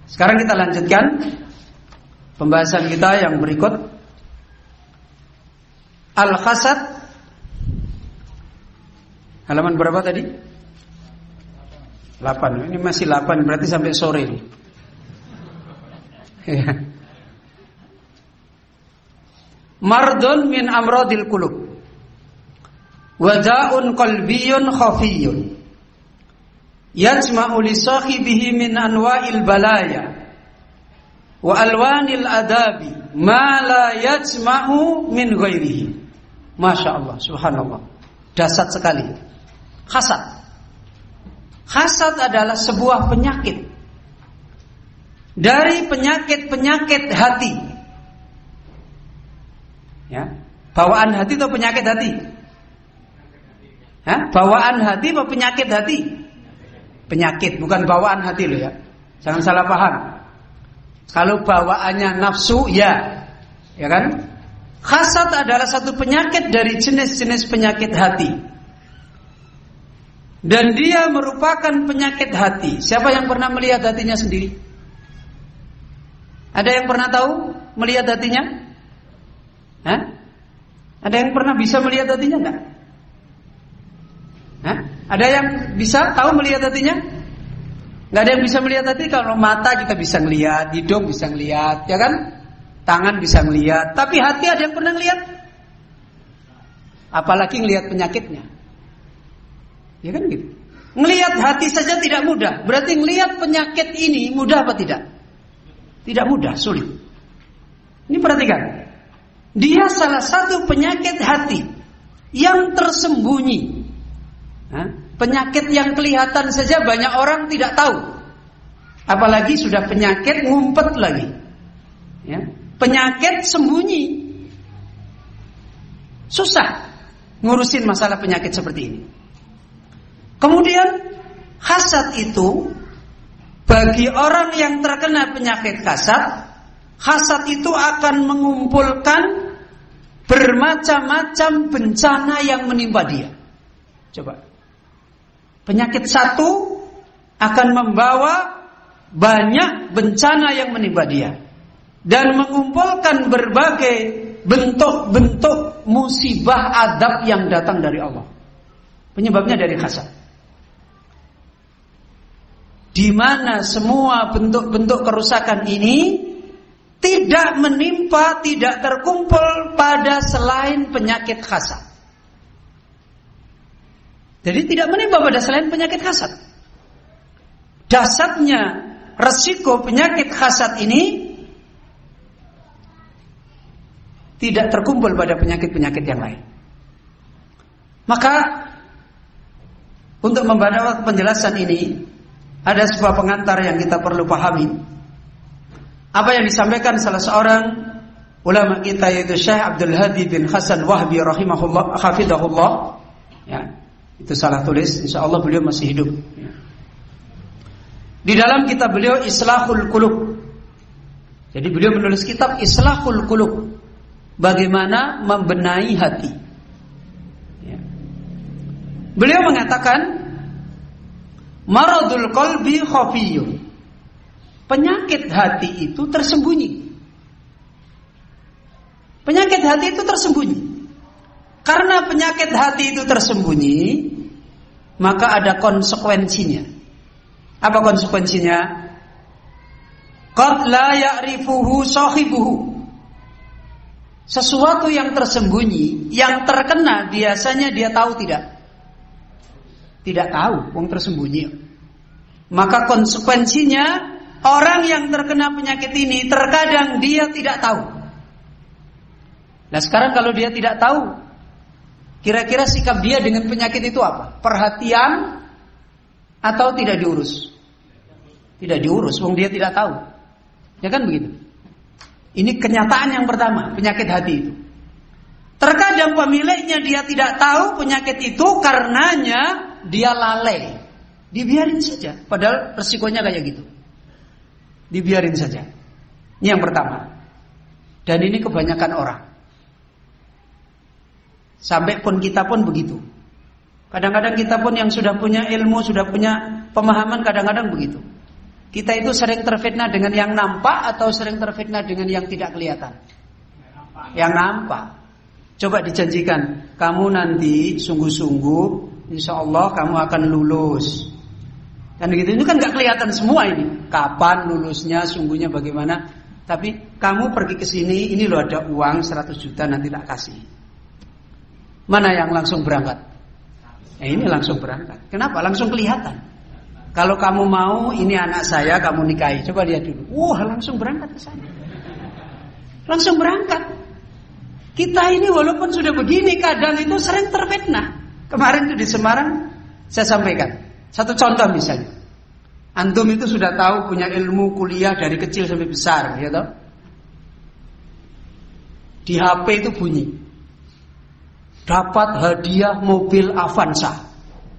Sekarang kita lanjutkan pembahasan kita yang berikut. Al-hasad. Halaman berapa tadi? 8. Ini masih 8, berarti sampai sore nih. Mardun min amradil qulub. Wada'un qalbiyun khafiyun. Yajma'u li sahibihi min anwa'il balaya wa alwanil adabi ma la yajma'u min ghairihi. Masya Allah, subhanallah. Dahsyat sekali. Hasad. Hasad adalah sebuah penyakit dari penyakit-penyakit hati. Ya, bawaan hati atau penyakit hati? Hah? Bawaan hati atau penyakit hati? Penyakit, bukan bawaan hati loh ya. Jangan salah paham. Kalau bawaannya nafsu, ya kan? Hasad adalah satu penyakit dari jenis-jenis penyakit hati. Dan dia merupakan penyakit hati. Siapa yang pernah melihat hatinya sendiri? Ada yang pernah tahu melihat hatinya? Hah? Ada yang pernah bisa melihat hatinya enggak? Hah? Ada yang bisa tahu melihat hatinya? Enggak ada yang bisa melihat hati. Kalau mata kita bisa melihat, hidung bisa melihat, ya kan? Tangan bisa melihat. Tapi hati ada yang pernah melihat? Apalagi melihat penyakitnya. Ya kan gitu. Melihat hati saja tidak mudah. Berarti melihat penyakit ini mudah apa tidak? Tidak mudah, sulit. Ini perhatikan. Dia salah satu penyakit hati yang tersembunyi. Penyakit yang kelihatan saja banyak orang tidak tahu. Apalagi sudah penyakit ngumpet lagi. Ya. Penyakit sembunyi. Susah ngurusin masalah penyakit seperti ini. Kemudian hasad itu bagi orang yang terkena penyakit hasad itu akan mengumpulkan bermacam-macam bencana yang menimpa dia. Coba. Penyakit satu akan membawa banyak bencana yang menimpa dia dan mengumpulkan berbagai bentuk-bentuk musibah adab yang datang dari Allah. Penyebabnya dari hasad. Di mana semua bentuk-bentuk kerusakan ini tidak menimpa, tidak terkumpul pada selain penyakit hasad. Jadi tidak menimpa pada selain penyakit hasad. Dahsyatnya resiko penyakit hasad ini tidak terkumpul pada penyakit-penyakit yang lain. Maka untuk membantu penjelasan ini ada sebuah pengantar yang kita perlu pahami. Apa yang disampaikan salah seorang ulama kita yaitu Syekh Abdul Hadi bin Hasan Wahbi rahimahullah hafidahullah. Ya, itu salah tulis, insyaallah beliau masih hidup. Ya. Di dalam kitab beliau Islahul Qulub. Jadi beliau menulis kitab Islahul Qulub, bagaimana membenahi hati. Ya. Beliau mengatakan maradul qalbi khafiyun. Penyakit hati itu tersembunyi. Penyakit hati itu tersembunyi. Karena penyakit hati itu tersembunyi, maka ada konsekuensinya. Apa konsekuensinya? Qad la ya'rifuhu sahibuhu. Sesuatu yang tersembunyi, yang terkena biasanya dia tahu tidak? Tidak tahu, wong tersembunyi. Maka konsekuensinya orang yang terkena penyakit ini terkadang dia tidak tahu. Nah sekarang kalau dia tidak tahu, kira-kira sikap dia dengan penyakit itu apa? Perhatian atau tidak diurus? Tidak diurus, wong dia tidak tahu. Ya kan begitu. Ini kenyataan yang pertama, penyakit hati itu. Terkadang pemiliknya dia tidak tahu penyakit itu karenanya dia lalai, dibiarin saja. Padahal resikonya kayak gitu. Dibiarin saja. Ini yang pertama. Dan ini kebanyakan orang. Sampai pun kita pun begitu. Kadang-kadang kita pun yang sudah punya ilmu, sudah punya pemahaman, kadang-kadang begitu. Kita itu sering terfitnah dengan yang nampak atau sering terfitnah dengan yang tidak kelihatan? Yang nampak. Coba dijanjikan, kamu nanti sungguh-sungguh, insya Allah kamu akan lulus. Kan gitu, ini kan nggak kelihatan semua ini. Kapan lulusnya, sungguhnya bagaimana? Tapi kamu pergi ke sini, ini loh ada uang 100 juta nanti tak kasih. Mana yang langsung berangkat? Ini langsung berangkat. Kenapa? Langsung kelihatan. Kalau kamu mau, ini anak saya, kamu nikahi. Coba lihat dulu. Wah, langsung berangkat ke sana. Langsung berangkat. Kita ini walaupun sudah begini, kadang itu sering terfitnah. Kemarin itu di Semarang, saya sampaikan. Satu contoh misalnya. Antum itu sudah tahu punya ilmu kuliah dari kecil sampai besar, ya toh? Di HP itu bunyi. Dapat hadiah mobil Avanza.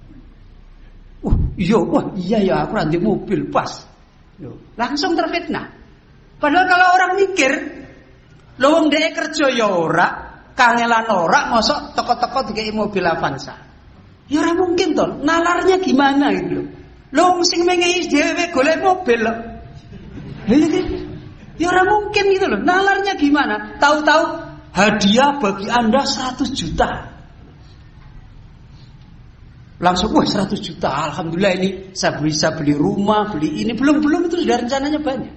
Iya ya, aku nanti mobil pas. Langsung terfitnah. Padahal kalau orang mikir, lowong dhek kerja ya ora, kangelan ora, mosok teko-teko dikei mobil Avanza. Ya ora mungkin toh, nalarnya gimana gitu loh. Lowong sing mengehi dhewe golek mobil loh. Ya ora mungkin gitu loh. Nalarnya gimana? Tahu-tahu hadiah bagi Anda 100 juta. Langsung 100 juta, alhamdulillah ini saya bisa beli rumah, beli ini. Belum itu sudah rencananya banyak.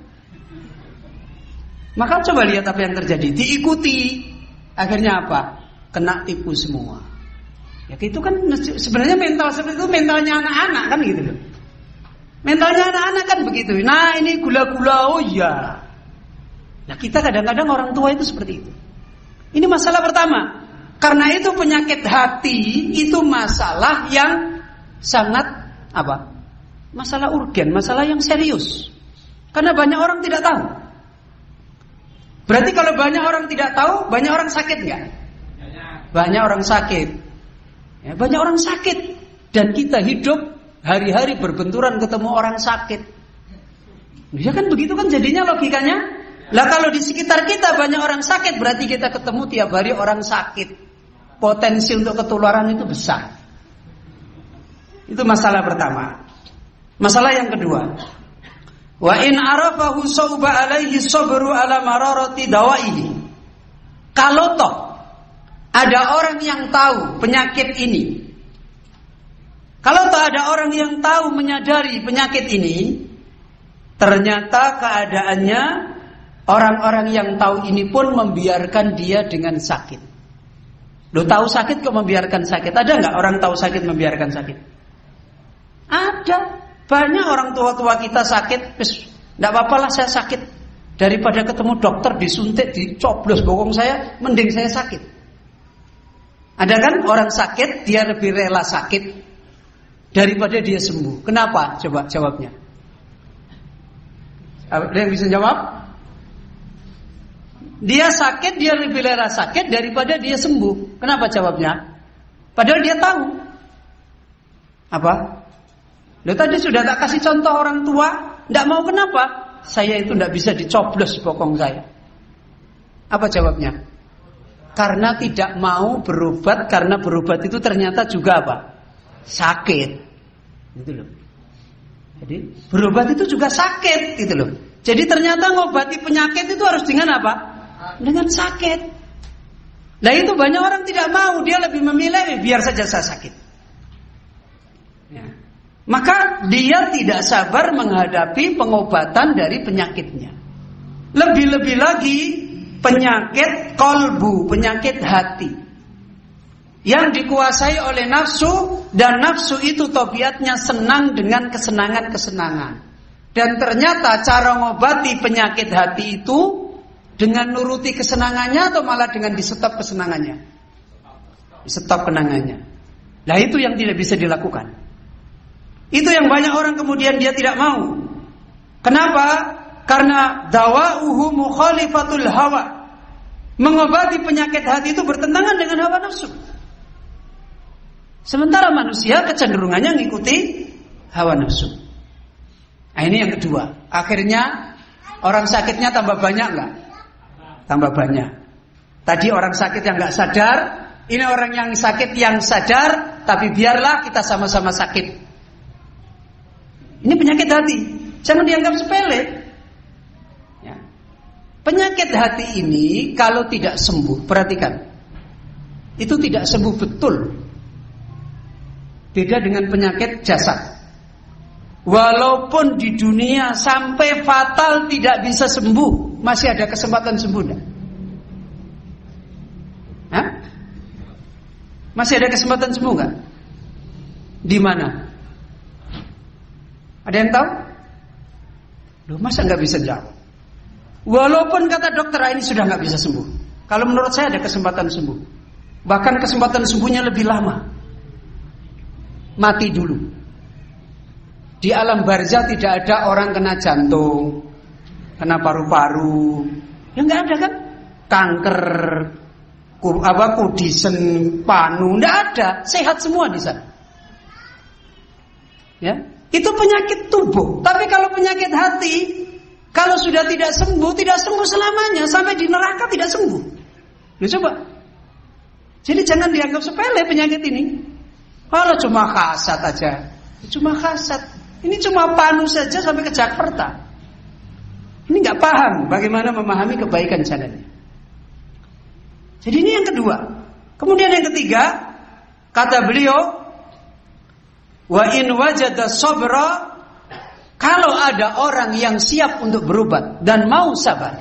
Maka coba lihat apa yang terjadi. Diikuti, akhirnya apa? Kena tipu semua. Ya itu kan sebenarnya mental seperti itu mentalnya anak-anak kan gitu loh. Mentalnya anak-anak kan begitu. Nah ini gula-gula, oh iya. Nah kita kadang-kadang orang tua itu seperti itu. Ini masalah pertama. Karena itu penyakit hati itu masalah yang sangat apa? Masalah urgen, masalah yang serius. Karena banyak orang tidak tahu. Berarti kalau banyak orang tidak tahu, banyak orang sakit nggak? Banyak orang sakit. Ya, banyak orang sakit. Dan kita hidup hari-hari berbenturan ketemu orang sakit. Ya kan begitu kan jadinya logikanya. Lah kalau di sekitar kita banyak orang sakit, berarti kita ketemu tiap hari orang sakit. Potensi untuk ketularan itu besar. Itu masalah pertama. Masalah yang kedua, wa in arafahu sauba alaihi sabru ala mararati dawaihi. Kalau toh ada orang yang tahu penyakit ini, kalau toh ada orang yang tahu menyadari penyakit ini, ternyata keadaannya orang-orang yang tahu ini pun membiarkan dia dengan sakit. Lo tahu sakit kok membiarkan sakit? Ada nggak orang tahu sakit membiarkan sakit? Ada. Banyak orang tua-tua kita sakit, nggak apa-apa lah saya sakit. Daripada ketemu dokter disuntik, dicoblos bokong saya, mending saya sakit. Ada kan orang sakit dia lebih rela sakit daripada dia sembuh. Kenapa? Coba jawabnya. Ada yang bisa jawab? Dia sakit, dia lebih rela sakit daripada dia sembuh. Kenapa jawabnya? Padahal dia tahu. Apa? Dia tadi sudah tak kasih contoh orang tua. Tidak mau kenapa? Saya itu tidak bisa dicoblos bokong saya. Apa jawabnya? Karena tidak mau berobat. Karena berobat itu ternyata juga apa? Sakit. Gitu loh. Jadi berobat itu juga sakit. Gitu loh. Jadi ternyata ngobati penyakit itu harus dengan apa? Dengan sakit. Nah itu banyak orang tidak mau. Dia lebih memilih biar saja saya sakit ya. Maka dia tidak sabar menghadapi pengobatan dari penyakitnya. Lebih-lebih lagi penyakit kolbu, penyakit hati yang dikuasai oleh nafsu. Dan nafsu itu tabiatnya senang dengan kesenangan-kesenangan. Dan ternyata cara mengobati penyakit hati itu dengan nuruti kesenangannya atau malah dengan di-stop kesenangannya? Di-stop kenangannya. Nah itu yang tidak bisa dilakukan. Itu yang banyak orang kemudian dia tidak mau. Kenapa? Karena dawa'uhu mukhalifatul hawa. Mengobati penyakit hati itu bertentangan dengan hawa nafsu. Sementara manusia kecenderungannya mengikuti hawa nafsu. Nah ini yang kedua. Akhirnya orang sakitnya tambah banyak nggak? Tambah banyak. Tadi orang sakit yang nggak sadar, ini orang yang sakit yang sadar, tapi biarlah kita sama-sama sakit. Ini penyakit hati. Jangan dianggap sepele. Ya. Penyakit hati ini kalau tidak sembuh, perhatikan, itu tidak sembuh betul. Beda dengan penyakit jasad. Walaupun di dunia sampai fatal tidak bisa sembuh, masih ada kesempatan sembuh enggak? Hah? Masih ada kesempatan sembuh enggak? Di mana? Ada yang tahu? Loh, masa nggak bisa jawab? Walaupun kata dokter ini sudah nggak bisa sembuh, kalau menurut saya ada kesempatan sembuh. Bahkan kesempatan sembuhnya lebih lama. Mati dulu. Di alam barzah tidak ada orang kena jantung, kena paru-paru, ya nggak ada kan? Kanker, kudisen, panu, nggak ada, sehat semua di sana. Ya, itu penyakit tubuh. Tapi kalau penyakit hati, kalau sudah tidak sembuh selamanya, sampai di neraka tidak sembuh. Ya coba. Jadi jangan dianggap sepele penyakit ini. Kalau cuma kasat aja, cuma kasat. Ini cuma panu saja sampai ke Jakarta. Ini nggak paham bagaimana memahami kebaikan jalannya. Jadi ini yang kedua. Kemudian yang ketiga, kata beliau, wa in wajada sabra, kalau ada orang yang siap untuk berobat dan mau sabar.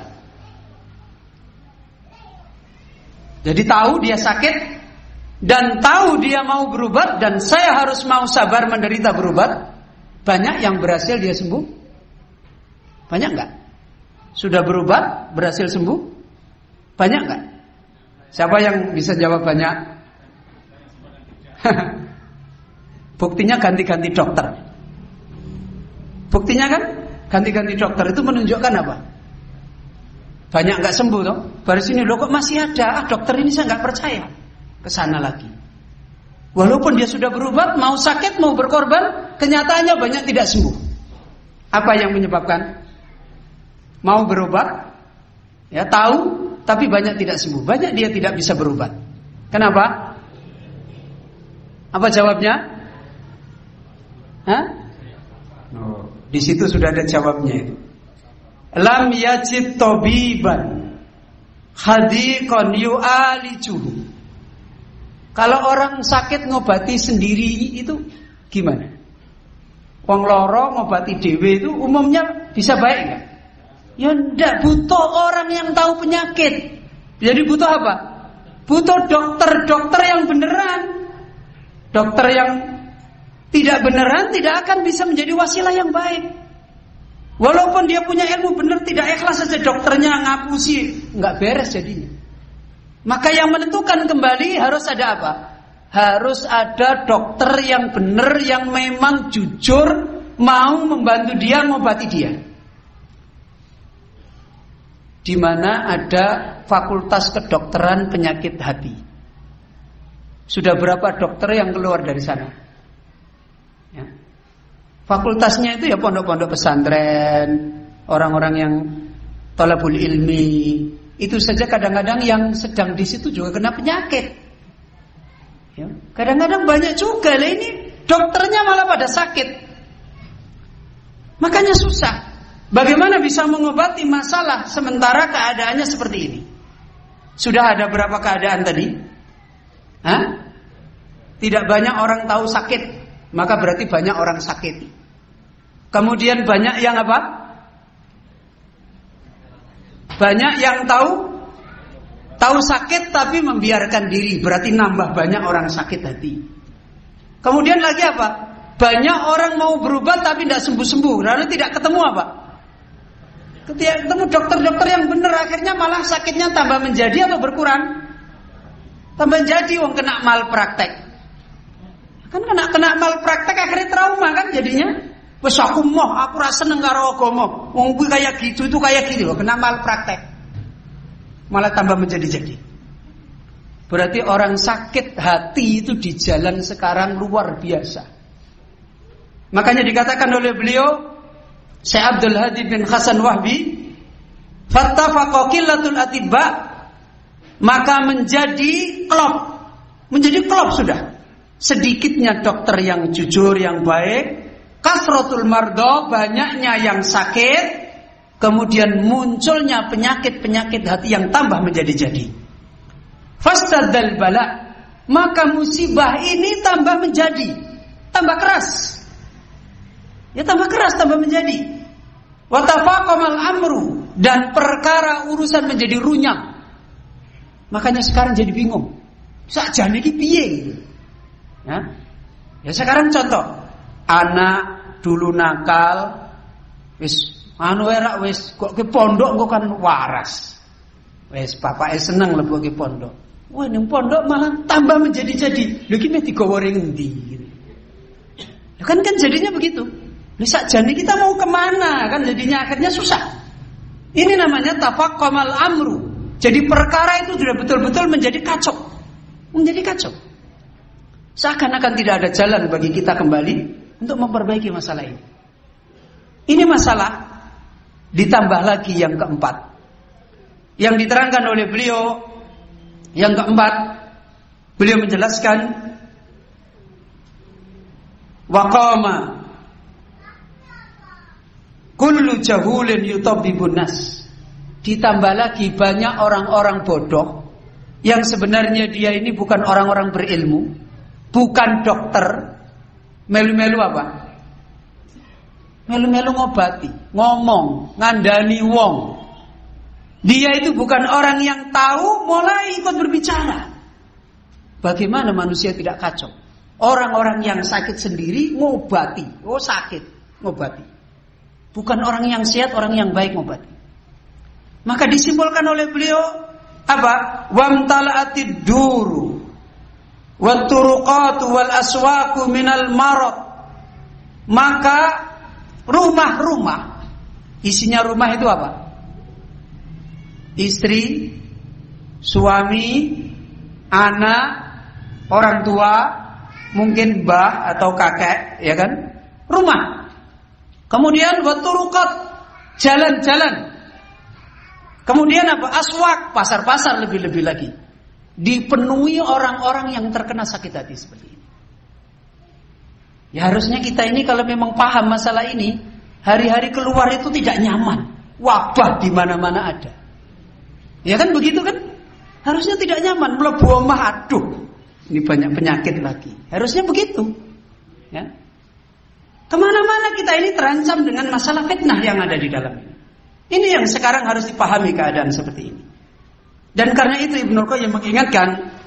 Jadi tahu dia sakit dan tahu dia mau berobat dan saya harus mau sabar menderita berobat. Banyak yang berhasil dia sembuh? Banyak enggak? Sudah berobat, berhasil sembuh? Banyak enggak? Siapa yang bisa jawab banyak? Buktinya ganti-ganti dokter. Buktinya kan ganti-ganti dokter itu menunjukkan apa? Banyak enggak sembuh toh? Baru sini loh kok masih ada. Dokter ini saya enggak percaya. Kesana lagi. Walaupun dia sudah berobat, mau sakit, mau berkorban, kenyataannya banyak tidak sembuh. Apa yang menyebabkan? Mau berobat, ya tahu, tapi banyak tidak sembuh. Banyak dia tidak bisa berobat. Kenapa? Apa jawabnya? Hah? Oh, di situ sudah ada jawabnya itu. Lam yajid tabiban hadiqan yu'alijuhu. Kalau orang sakit ngobati sendiri itu gimana? Wong loro ngobati dhewe itu umumnya bisa baik enggak? Ya ndak, butuh orang yang tahu penyakit. Jadi butuh apa? Butuh dokter yang beneran. Dokter yang tidak beneran tidak akan bisa menjadi wasilah yang baik. Walaupun dia punya ilmu benar, tidak ikhlas saja dokternya ngapusi, enggak beres jadinya. Maka yang menentukan kembali harus ada apa? Harus ada dokter yang benar, yang memang jujur, mau membantu dia, mengobati dia. Di mana ada fakultas kedokteran penyakit hati. Sudah berapa dokter yang keluar dari sana? Ya. Fakultasnya itu ya pondok-pondok pesantren, orang-orang yang thalabul ilmi. Itu saja kadang-kadang yang sedang di situ juga kena penyakit. Ya. Kadang-kadang banyak juga lah ini dokternya malah pada sakit. Makanya susah. Bagaimana bisa mengobati masalah sementara keadaannya seperti ini? Sudah ada berapa keadaan tadi? Hah? Tidak banyak orang tahu sakit, maka berarti banyak orang sakit. Kemudian banyak yang apa? Banyak yang tahu sakit tapi membiarkan diri, berarti nambah banyak orang sakit hati. Kemudian lagi apa? Banyak orang mau berobat tapi tidak sembuh-sembuh, lalu tidak ketemu apa? Ketika ketemu dokter-dokter yang benar, akhirnya malah sakitnya tambah menjadi atau berkurang? Tambah jadi, wong kena malpraktek. Kan kena malpraktek akhirnya trauma kan jadinya. Wes aku rasa seneng karo agama. Wong kuwi kayak gitu itu kayak gini loh, kena malpraktek. Malah tambah menjadi-jadi. Berarti orang sakit hati itu di jalan sekarang luar biasa. Makanya dikatakan oleh beliau Syekh Abdul Hadi bin Hasan Wahbi, fattafaqa qillatul atibba, maka menjadi klop sudah. Sedikitnya dokter yang jujur, yang baik, kasratul mardo, banyaknya yang sakit, kemudian munculnya penyakit-penyakit hati yang tambah menjadi-jadi. Fastadal bala, maka musibah ini tambah menjadi, tambah keras. Ya tambah keras, tambah menjadi. Wa tafaqamal amru, dan perkara urusan menjadi runyam. Makanya sekarang jadi bingung. Sakjane iki piye gitu. Ya sekarang contoh, anak dulu nakal, wis wis kok ke pondok kok kan waras. Wis bapake seneng lebu ke pondok. Wah ning pondok malah tambah menjadi-jadi. Lho iki meh digawa ring endi gitu. Ya kan jadinya begitu. Lha sakjane kita mau kemana? Kan jadinya akhirnya susah. Ini namanya tafaqqamal amru. Jadi perkara itu sudah betul-betul menjadi kacau. Menjadi kacau. Seakan-akan tidak ada jalan bagi kita kembali untuk memperbaiki masalah ini. Ini masalah ditambah lagi yang keempat. Yang diterangkan oleh beliau yang keempat, beliau menjelaskan waqama kullu jahulin yutabbibun nas. Ditambah lagi banyak orang-orang bodoh yang sebenarnya dia ini bukan orang-orang berilmu, bukan dokter, melu-melu apa? Melu-melu ngobati, ngomong, ngandani wong. Dia itu bukan orang yang tahu, mulai ikut berbicara. Bagaimana manusia tidak kacau? Orang-orang yang sakit sendiri ngobati, oh sakit, ngobati. Bukan orang yang sehat, orang yang baik ngobati. Maka disimpulkan oleh beliau apa? Wamtala'atid duru wat turuqatu wal aswaqu minal marad. Maka rumah-rumah, isinya rumah itu apa? Istri, suami, anak, orang tua, mungkin mbah atau kakek, ya kan? Rumah. Kemudian wat turuqat, jalan-jalan. Kemudian apa? Aswak, pasar-pasar lebih-lebih lagi. Dipenuhi orang-orang yang terkena sakit hati seperti ini. Ya harusnya kita ini kalau memang paham masalah ini, hari-hari keluar itu tidak nyaman. Wabah di mana-mana ada. Ya kan begitu kan? Harusnya tidak nyaman. Mlebu omah, aduh, ini banyak penyakit lagi. Harusnya begitu. Ya. Kemana-mana kita ini terancam dengan masalah fitnah yang ada di dalam ini. Ini yang sekarang harus dipahami keadaan seperti ini. Dan karena itu Ibnu Qayyim mengingatkan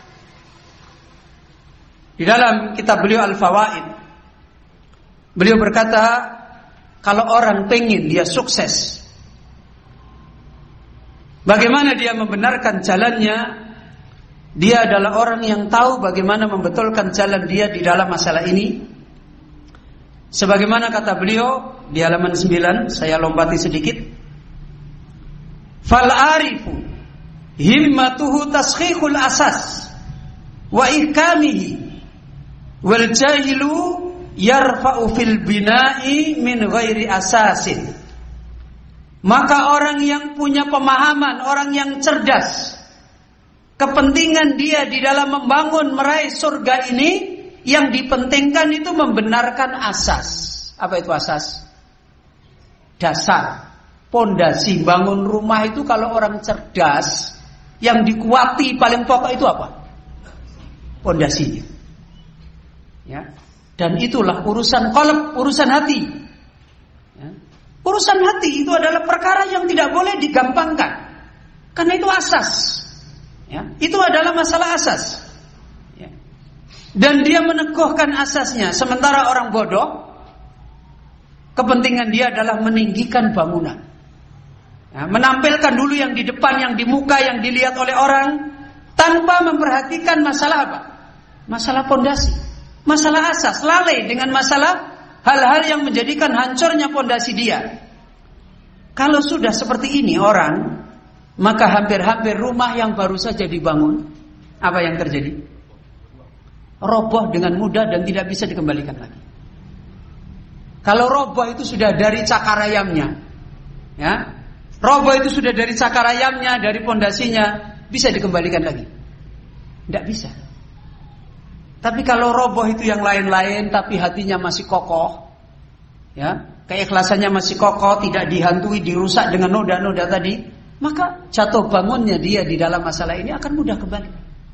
di dalam kitab beliau Al-Fawaid. Beliau berkata, kalau orang pengen dia sukses, bagaimana dia membenarkan jalannya? Dia adalah orang yang tahu bagaimana membetulkan jalan dia di dalam masalah ini. Sebagaimana kata beliau di halaman 9, saya lompati sedikit. Fal arifu himmatuhu taskhihul asas wa ihkamihi wal jahilu yarfa'u fil bina'i min ghairi asasin. Maka orang yang punya pemahaman, orang yang cerdas, kepentingan dia di dalam membangun meraih surga ini, yang dipentingkan itu membenarkan asas. Apa itu asas? Dasar. Pondasi bangun rumah itu kalau orang cerdas, yang dikuati paling pokok itu apa? Pondasinya. Ya. Dan itulah urusan qalb, urusan hati. Ya. Urusan hati itu adalah perkara yang tidak boleh digampangkan. Karena itu asas. Ya. Itu adalah masalah asas. Ya. Dan dia meneguhkan asasnya. Sementara orang bodoh, kepentingan dia adalah meninggikan bangunan. Ya, menampilkan dulu yang di depan, yang di muka, yang dilihat oleh orang, tanpa memperhatikan masalah apa? Masalah pondasi, masalah asas, lalai dengan masalah hal-hal yang menjadikan hancurnya pondasi dia. Kalau sudah seperti ini orang, maka hampir-hampir rumah yang baru saja dibangun, apa yang terjadi? Roboh dengan mudah dan tidak bisa dikembalikan lagi. Kalau roboh itu sudah dari cakar ayamnya, ya. Roboh itu sudah dari cakar ayamnya, dari pondasinya, bisa dikembalikan lagi? Tidak bisa. Tapi kalau roboh itu yang lain-lain, tapi hatinya masih kokoh, ya, keikhlasannya masih kokoh, tidak dihantui, dirusak dengan noda-noda tadi, maka jatuh bangunnya dia di dalam masalah ini akan mudah kembali.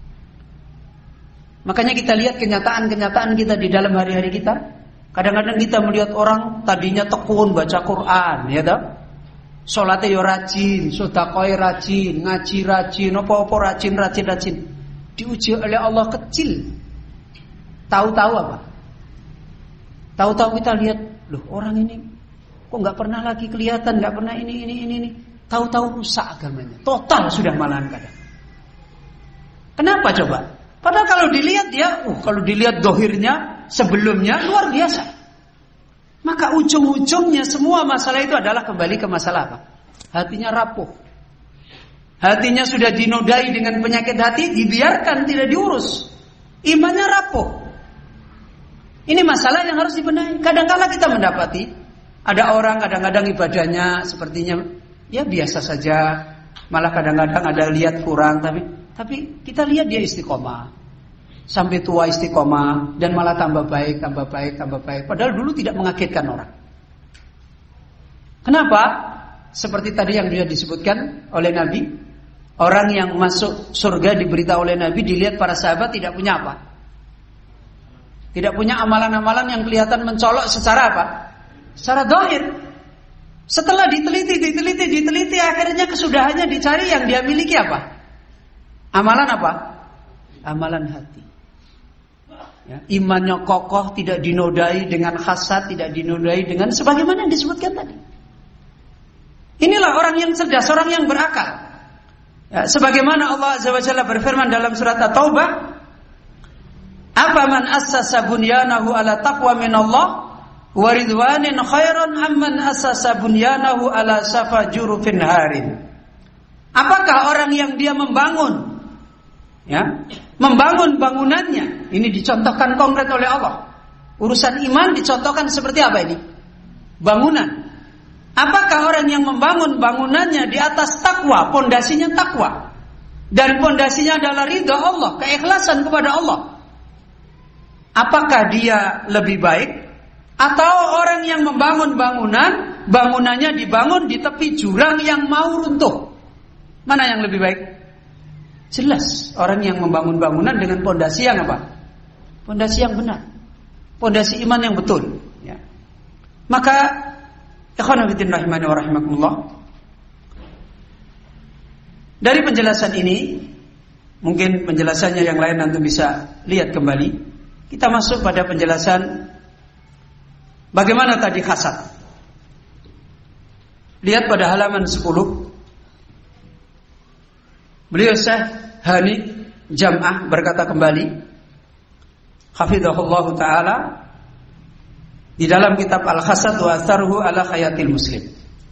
Makanya kita lihat kenyataan-kenyataan kita di dalam hari-hari kita. Kadang-kadang kita melihat orang tadinya tekun baca Quran, ya toh? Salatnya yo rajin, sedekah rajin, ngaji rajin, apa-apa rajin. Diuji oleh Allah kecil. Tahu-tahu apa? Tahu-tahu kita lihat, loh orang ini kok nggak pernah lagi kelihatan, nggak pernah ini. Tahu-tahu rusak agamanya, total sudah malahan kadang. Kenapa coba? Padahal kalau dilihat dia, kalau dilihat dohirnya sebelumnya luar biasa. Maka ujung-ujungnya semua masalah itu adalah kembali ke masalah apa? Hatinya rapuh. Hatinya sudah dinodai dengan penyakit hati, dibiarkan tidak diurus. Imannya rapuh. Ini masalah yang harus dibenahi. Kadang-kala kita mendapati ada orang kadang-kadang ibadahnya sepertinya ya biasa saja, malah kadang-kadang ada lihat kurang, tapi kita lihat dia istiqomah, sampai tua istiqomah dan malah tambah baik. Padahal dulu tidak mengagetkan orang. Kenapa? Seperti tadi yang sudah disebutkan oleh Nabi, orang yang masuk surga diberitahu oleh Nabi, dilihat para sahabat tidak punya apa? Tidak punya amalan-amalan yang kelihatan mencolok secara apa? Secara zahir. Setelah diteliti, akhirnya kesudahannya dicari yang dia miliki apa? Amalan apa? Amalan hati. Ya, imannya kokoh, tidak dinodai dengan hasad, tidak dinodai dengan sebagaimana yang disebutkan tadi. Inilah orang yang cerdas, orang yang berakal. Ya, sebagaimana Allah Azza wa Jalla berfirman dalam surat At-Taubah, "Afaman assasa bunyanahu ala taqwa minallah wa ridwanin khairan amman assasa bunyanahu ala safa jurufin harin." Apakah orang yang dia membangun bangunannya, ini dicontohkan konkret oleh Allah. Urusan iman dicontohkan seperti apa ini? Bangunan. Apakah orang yang membangun bangunannya di atas takwa, pondasinya takwa, dan pondasinya adalah ridha Allah, keikhlasan kepada Allah, apakah dia lebih baik? Atau orang yang membangun bangunannya dibangun di tepi jurang yang mau runtuh? Mana yang lebih baik? Jelas orang yang membangun bangunan dengan pondasi yang apa? Pondasi yang benar, pondasi iman yang betul. Ya. Maka, ikhwan fillah rahimani wa rahimakumullah, dari penjelasan ini, mungkin penjelasannya yang lain nanti bisa lihat kembali. Kita masuk pada penjelasan bagaimana tadi hasad. Lihat pada halaman 10. Beliau Syekh Hani Jam'ah berkata kembali, hafizahullah ta'ala, di dalam kitab Al-Hasad wa Atharuhu ala Hayatil Muslim.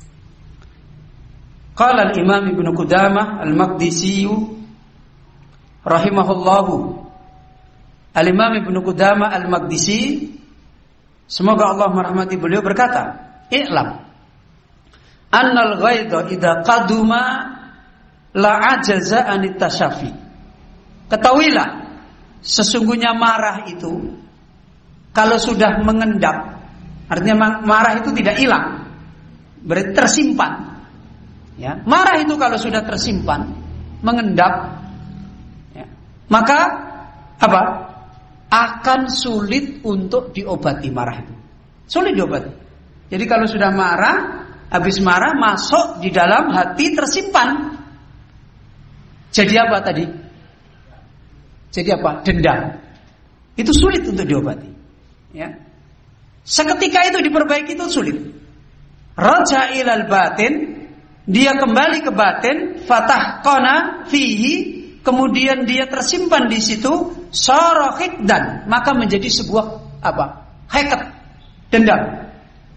Qala al-Imam Ibnu Qudamah al-Maqdisi rahimahullahu. Al-Imam Ibnu Qudamah al-Maqdisi, semoga Allah merahmati beliau, berkata, "I'lam annal ghaidha idza qaduma la ajaza anit tasyafi." Ketahuilah, sesungguhnya marah itu kalau sudah mengendap, artinya marah itu tidak hilang, berarti tersimpan. Ya, marah itu kalau sudah tersimpan, mengendap, ya, maka apa? Akan sulit untuk diobati marah itu. Sulit diobati. Jadi kalau sudah marah, habis marah masuk di dalam hati, tersimpan. Jadi apa tadi? Jadi apa? Dendam. Itu sulit untuk diobati. Ya. Seketika itu diperbaiki itu sulit. Raja ilal batin, dia kembali ke batin, fatahqana fihi, kemudian dia tersimpan di situ, sara hikdan, maka menjadi sebuah apa? Haikat, dendam.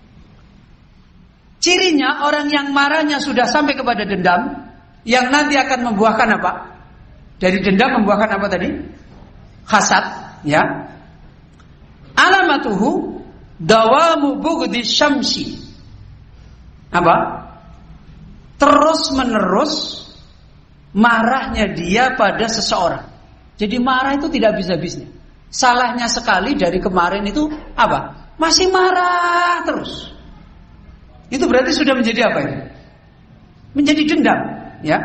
Cirinya orang yang marahnya sudah sampai kepada dendam, yang nanti akan membuahkan apa? Dari dendam membuahkan apa tadi? Hasad, ya. Alamatuhu dawamu bughdi syamsi. Apa? Terus menerus marahnya dia pada seseorang. Jadi marah itu tidak habis-habisnya. Salahnya sekali dari kemarin itu apa? masih marah terus. Itu berarti sudah menjadi apa ini? Menjadi dendam, ya.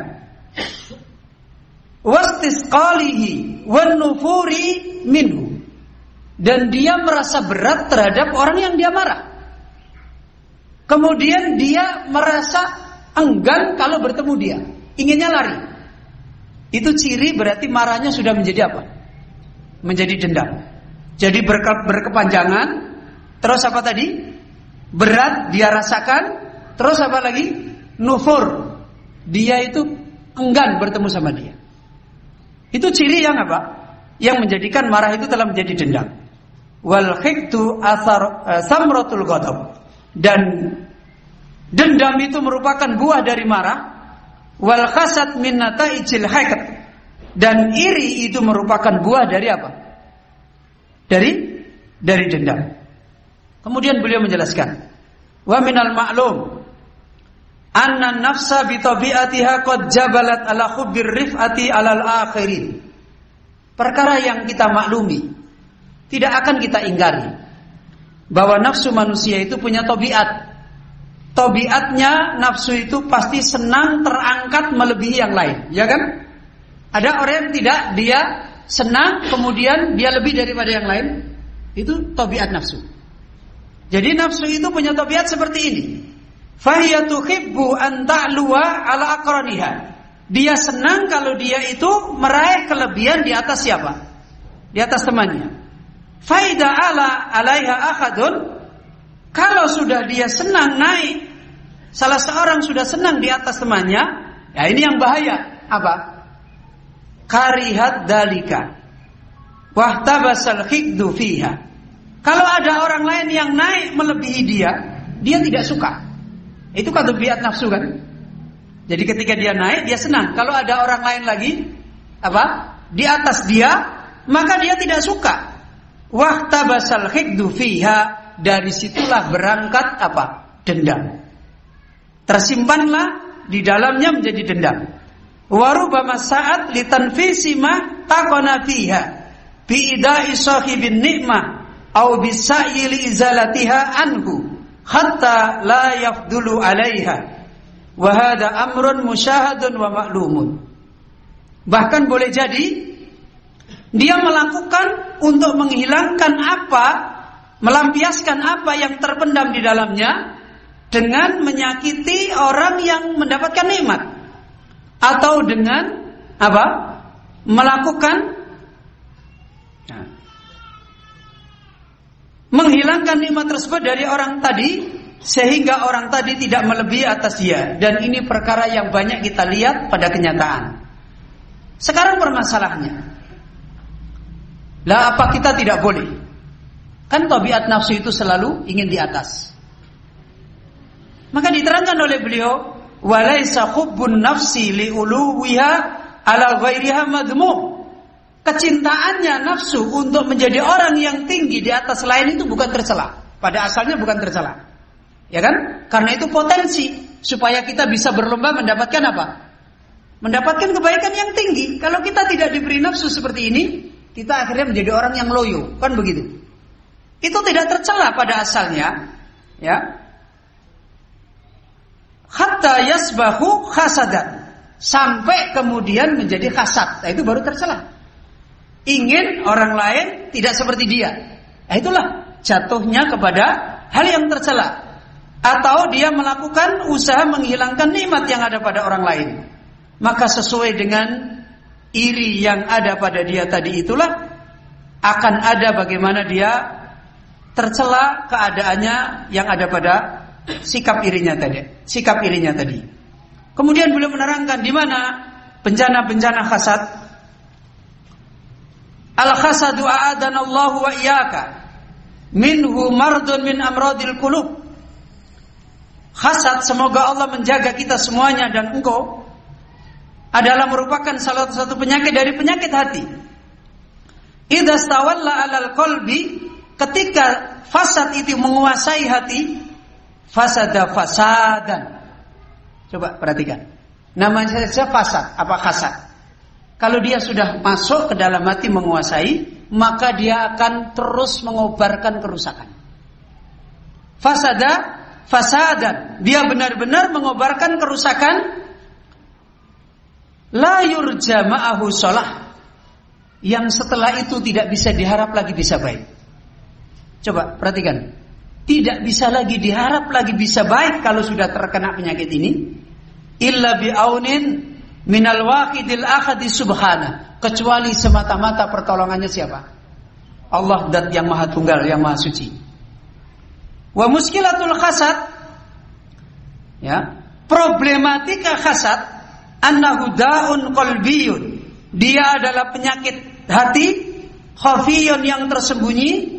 Wastisqalihi wan nufuri minhu. Dan dia merasa berat terhadap orang yang dia marah. Kemudian dia merasa enggan kalau bertemu dia, inginnya lari. Itu ciri berarti marahnya sudah menjadi apa? Menjadi dendam. Jadi berkepanjangan. Terus apa tadi? Berat dia rasakan. Terus apa lagi? Nufur. Dia itu enggan bertemu sama dia. Itu ciri yang apa? Yang menjadikan marah itu telah menjadi dendam. Wal hiktu samratul ghadab. Dan dendam itu merupakan buah dari marah. Wal hasad min nataijil haqd. Dan iri itu merupakan buah dari apa? Dari dendam. Kemudian beliau menjelaskan, wa minal ma'lum anna nafsa bi tabi'atiha qad jabalat ala hubbir rif'ati alal akhirin. Perkara yang kita maklumi, tidak akan kita ingkari, bahwa nafsu manusia itu punya tabiat. Tabiatnya nafsu itu pasti senang terangkat melebihi yang lain, ya kan? Ada orang yang tidak, dia senang kemudian dia lebih daripada yang lain. Itu tabiat nafsu. Jadi nafsu itu punya tabiat seperti ini. Fahiya tuhibbu an ta'luwa ala aqraniha. Dia senang kalau dia itu meraih kelebihan di atas siapa? Di atas temannya. Faida ala alaiha ahadun. Kalau sudah dia senang naik, salah seorang sudah senang di atas temannya, ya ini yang bahaya. Apa? Karihat dalika wahtabasal hikdu fiha. Kalau ada orang lain yang naik melebihi dia tidak suka. Itu kan tabiat nafsu kan? Jadi ketika dia naik, dia senang. Kalau ada orang lain lagi apa? Di atas dia, maka dia tidak suka. Wahtabasal hikdu fiha. Dari situlah berangkat apa? Dendam. Tersimpanlah di dalamnya menjadi dendam. Warubama saat litanfisi ma taqana fiha bi idai sahibin ni'mah au bisa'yi li izalatiha anhu hatta la yafdulu 'alaiha wa hadha amrun musyahadun wa ma'lumun. Bahkan boleh jadi dia melakukan untuk menghilangkan apa, melampiaskan apa yang terpendam di dalamnya dengan menyakiti orang yang mendapatkan nikmat, atau dengan apa? Melakukan menghilangkan nikmat tersebut dari orang tadi, sehingga orang tadi tidak melebihi atas dia. Dan ini perkara yang banyak kita lihat pada kenyataan. Sekarang permasalahannya, lah apa kita tidak boleh? Kan tabiat nafsu itu selalu ingin di atas. Maka diterangkan oleh beliau, walaisa hubbun nafsi liuluwiha ala ghairiha madhmum. Kecintaannya nafsu untuk menjadi orang yang tinggi di atas lain itu bukan tercela. Pada asalnya bukan tercela, ya kan? Karena itu potensi supaya kita bisa berlomba mendapatkan apa? Mendapatkan kebaikan yang tinggi. Kalau kita tidak diberi nafsu seperti ini, kita akhirnya menjadi orang yang loyo, kan begitu? Itu tidak tercela pada asalnya, ya. Hatta yasbahu hasadan, sampai kemudian menjadi hasad. Nah, itu baru tercela. Ingin orang lain tidak seperti dia. Nah, itulah jatuhnya kepada hal yang tercela. Atau dia melakukan usaha menghilangkan nikmat yang ada pada orang lain. Maka sesuai dengan iri yang ada pada dia tadi itulah akan ada bagaimana dia tercela keadaannya yang ada pada sikap irinya tadi. Kemudian beliau menerangkan di mana bencana-bencana hasad. Al-hasadu a'adanallahu wa iyyaka minhu mardun min amradil qulub. Hasad, semoga Allah menjaga kita semuanya dan engkau, adalah merupakan salah satu penyakit dari penyakit hati. Idza stawalla 'alal qalbi, ketika fasad itu menguasai hati, fasada fasadan. Coba perhatikan. Namanya saja fasad, apa hasad? Kalau dia sudah masuk ke dalam hati menguasai, maka dia akan terus mengobarkan kerusakan. fasadan. Dia benar-benar mengobarkan kerusakan. La yurja ma'ahu shalah. Yang setelah itu tidak bisa diharap lagi bisa baik. Coba perhatikan. Tidak bisa lagi diharap lagi bisa baik kalau sudah terkena penyakit ini. Illa bi'aunin minal waqidil akhadi subhana. Kecuali semata-mata pertolongannya siapa? Allah Dat yang Maha Tunggal, yang Maha Suci. Wa muskilatul hasad, ya, problematika hasad, annahu da'un qalbiyun. Dia adalah penyakit hati, khafiyun yang tersembunyi,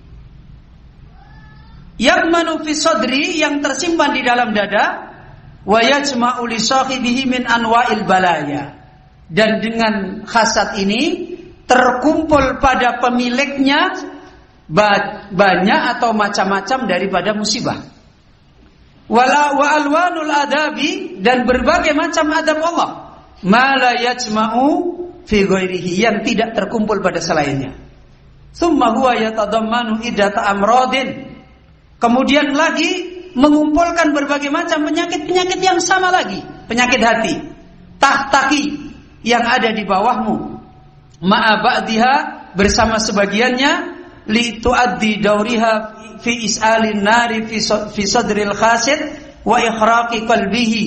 yakmanu fi sadri yang tersimpan di dalam dada, wa yajma'u li sahibihi min anwa'il balaya. Dan dengan hasad ini terkumpul pada pemiliknya banyak atau macam-macam daripada musibah. Wala wa alwanul adabi, dan berbagai macam adab Allah. Ma la yajma'u fi ghairihi, yang tidak terkumpul pada selainnya. Tsumma huwa yatadammanu iddata amradin. Kemudian lagi mengumpulkan berbagai macam penyakit-penyakit yang sama lagi, penyakit hati. Tahtaki, yang ada di bawahmu, ma'a ba'diha, bersama sebagiannya, li tuaddi dauriha fi is'alin nari fi sadril khasid wa ikhraqi qalbihi.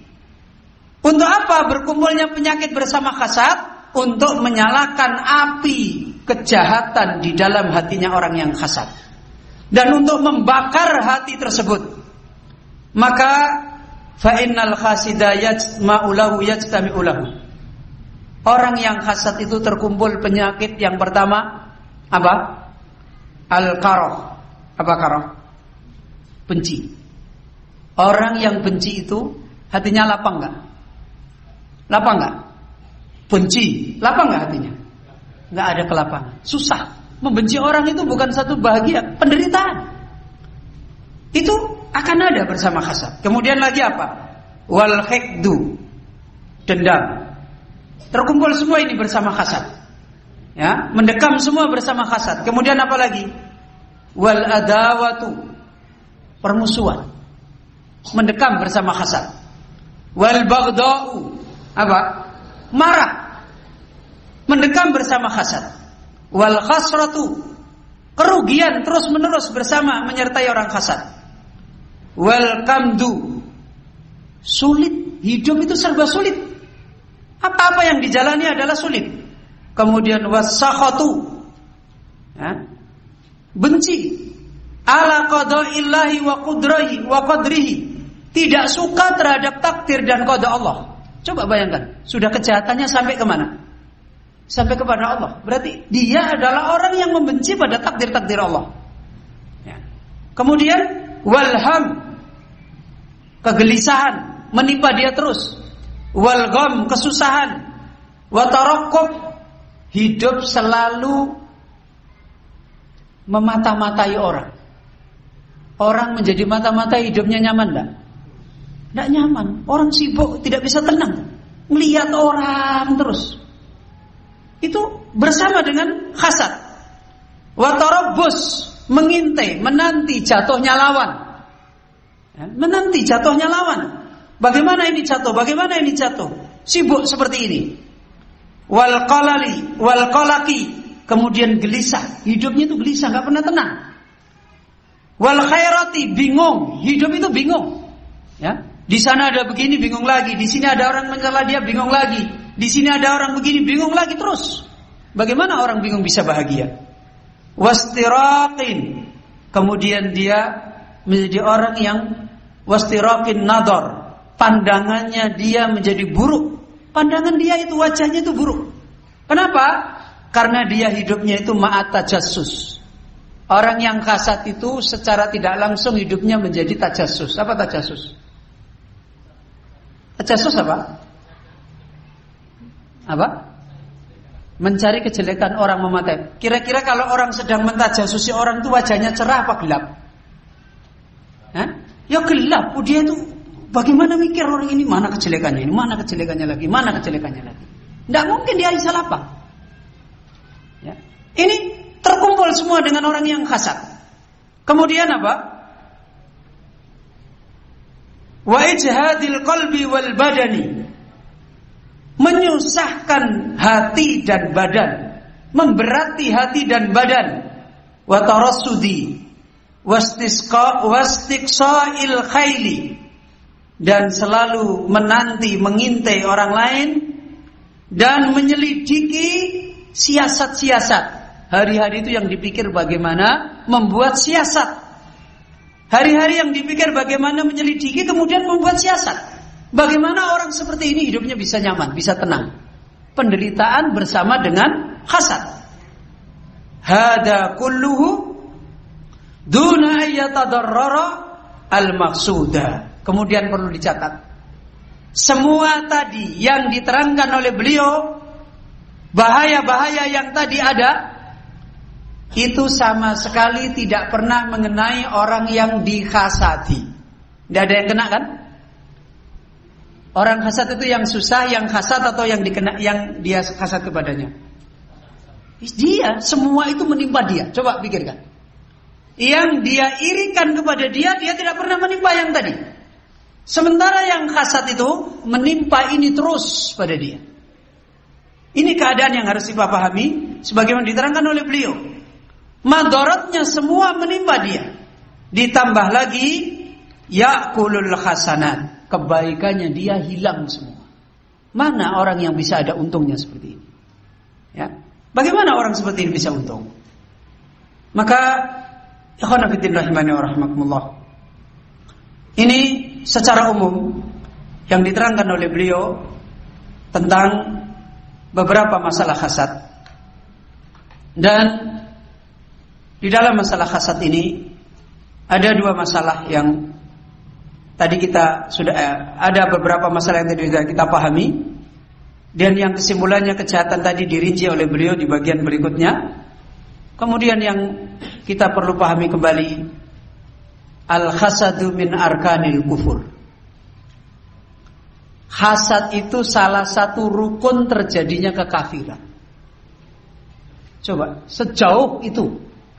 Untuk apa berkumpulnya penyakit bersama hasad? Untuk menyalakan api kejahatan di dalam hatinya orang yang hasad, dan untuk membakar hati tersebut. Maka fa innal khasida yajma'u lahu yajtami'u lahu. Orang yang hasad itu terkumpul penyakit yang pertama apa? Al-karah. Apa karah? Benci. Orang yang benci itu hatinya lapang enggak? Lapang enggak? Benci, lapang enggak hatinya? Enggak ada kelapangan. Susah. Membenci orang itu bukan satu bahagia, penderitaan. Itu akan ada bersama hasad. Kemudian lagi apa? Wal hikdu, dendam. Terkumpul semua ini bersama hasad. Ya, mendekam semua bersama hasad. Kemudian apa lagi? Wal adawatu, permusuhan. Mendekam bersama hasad. Wal baghdau, apa? Marah. Mendekam bersama hasad. Wal khasratu, kerugian terus-menerus bersama menyertai orang hasad. Wal kamdu, sulit. Hidup itu serba sulit. Apa-apa yang dijalani adalah sulit. Kemudian wasakhatu, ya, benci. Ala qada'illahi wa qadrihi, tidak suka terhadap takdir dan qada Allah. Coba bayangkan, sudah kejahatannya sampai kemana? Sampai kepada Allah. Berarti dia adalah orang yang membenci pada takdir-takdir Allah, ya. Kemudian walham, kegelisahan menimpa dia terus. Walgham, kesusahan. Wataraqqub, hidup selalu memata-matai orang. Orang menjadi mata-matai, hidupnya nyaman enggak? Enggak nyaman. Orang sibuk, tidak bisa tenang, melihat orang terus. Itu bersama dengan hasad. Watarabbus, mengintai, menanti jatuhnya lawan, ya, menanti jatuhnya lawan. Bagaimana ini jatuh? Bagaimana ini jatuh? Sibuk seperti ini. Wal qalaki, kemudian gelisah. Hidupnya itu gelisah, enggak pernah tenang. Wal khairati, bingung. Hidup itu bingung. Ya, di sana ada begini, bingung lagi. Di sini ada orang mencela dia, bingung lagi. Di sini ada orang begini, bingung lagi terus. Bagaimana orang bingung bisa bahagia? Wastiraqin, kemudian dia menjadi orang yang wastiraqin nadar. Pandangannya dia menjadi buruk. Pandangan dia itu, wajahnya itu buruk. Kenapa? Karena dia hidupnya itu ma'at tajassus. Orang yang hasad itu secara tidak langsung hidupnya menjadi tajassus. Apa tajassus? Tajassus apa? Apa? Mencari kejelekan orang, mematai. Kira-kira kalau orang sedang mentajasusi orang itu wajahnya cerah apa gelap? Hah? Ya gelap. Dia itu bagaimana mikir orang ini, mana kejelekannya ini, mana kejelekannya lagi, mana kejelekannya lagi. Tidak mungkin dia bisa lapang. Ya. Ini terkumpul semua dengan orang yang hasad. Kemudian apa? wa ijhadil qalbi wal badani, menyusahkan hati dan badan, memberati hati dan badan, wa tarassudi wastiqsa'il khaili, dan selalu menanti mengintai orang lain dan menyelidiki siasat-siasat. Hari-hari itu yang dipikir bagaimana membuat siasat. Hari-hari yang dipikir bagaimana menyelidiki kemudian membuat siasat. Bagaimana orang seperti ini hidupnya bisa nyaman, bisa tenang. Penderitaan bersama dengan hasad. Hada kulluhu duna ayyatadarrara al-maqsuda. Kemudian perlu dicatat, semua tadi yang diterangkan oleh beliau, bahaya-bahaya yang tadi ada, itu sama sekali tidak pernah mengenai orang yang dihasadi. Tidak ada yang kena kan? Orang hasad itu yang susah, yang hasad atau yang dikena, yang dia hasad kepadanya? Dia, semua itu menimpa dia. Coba pikirkan. Yang dia irikan kepada dia, dia tidak pernah menimpa yang tadi. Sementara yang hasad itu menimpa ini terus pada dia. Ini keadaan yang harus dipahami sebagaimana diterangkan oleh beliau. Madaratnya semua menimpa dia. Ditambah lagi ya'kulul hasanat, kebaikannya dia hilang semua. Mana orang yang bisa ada untungnya seperti ini? Ya. Bagaimana orang seperti ini bisa untung? Maka ikhwan fillah rahimani wa rahmakumullah, ini secara umum yang diterangkan oleh beliau tentang beberapa masalah hasad. Dan di dalam masalah hasad ini ada dua masalah yang tadi kita sudah ada beberapa masalah yang tadi sudah kita pahami, dan yang kesimpulannya kejahatan tadi dirinci oleh beliau di bagian berikutnya. Kemudian yang kita perlu pahami kembali, al-hasadu min arkanil kufur. Hasad itu salah satu rukun terjadinya kekafiran. Coba, sejauh itu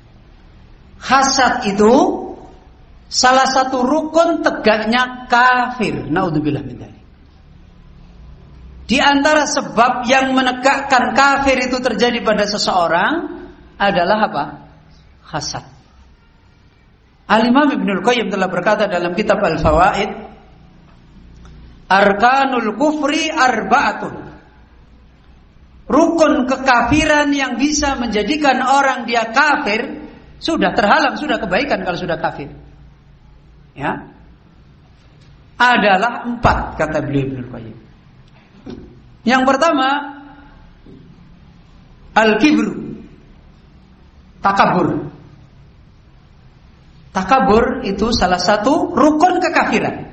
hasad itu salah satu rukun tegaknya kafir. Naudzubillah min dzalik. Di antara sebab yang menegakkan kafir itu terjadi pada seseorang adalah apa? Hasad. Al-Imam Ibnul Qayyim telah berkata dalam kitab Al-Fawaid, arkanul kufri arba'atun. Rukun kekafiran yang bisa menjadikan orang dia kafir, sudah terhalang, sudah kebaikan kalau sudah kafir, ya, adalah 4, kata beliau Ibnul Qayyim. Yang pertama, al-kibru, takabur. Takabur itu salah satu rukun kekafiran.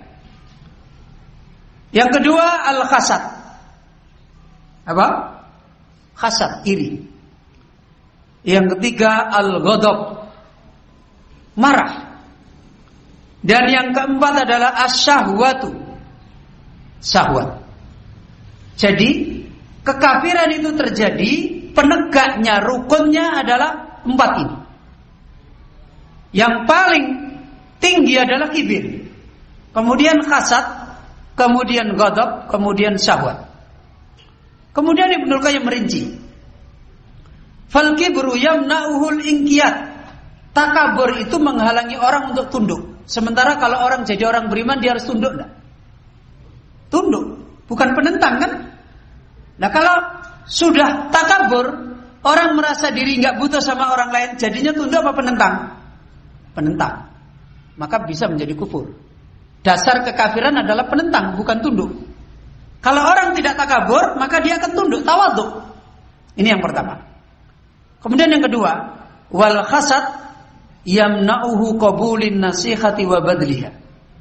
Yang kedua, al-hasad. Apa? Hasad, iri. Yang ketiga, al-ghadab, marah. Dan yang keempat adalah asyahwatu, syahwat. Jadi kekafiran itu terjadi, penegaknya, rukunnya adalah 4 ini. Yang paling tinggi adalah kibir, kemudian hasad, kemudian ghadab, kemudian syahwat. Kemudian Ibnul Qayyim merinci, fal kibru yamna'uhul inqiyad. Takabur itu menghalangi orang untuk tunduk. Sementara kalau orang jadi orang beriman, dia harus tunduk, enggak? Tunduk, bukan penentang kan? Nah, kalau sudah takabur, orang merasa diri enggak butuh sama orang lain, jadinya tunduk apa penentang? Penentang. Maka bisa menjadi kufur. Dasar kekafiran adalah penentang, bukan tunduk. Kalau orang tidak takabur, maka dia akan tunduk, tawadhu. Ini yang pertama. Kemudian yang kedua, wal hasad yamna'uhu qabulin nasihati wa badliha.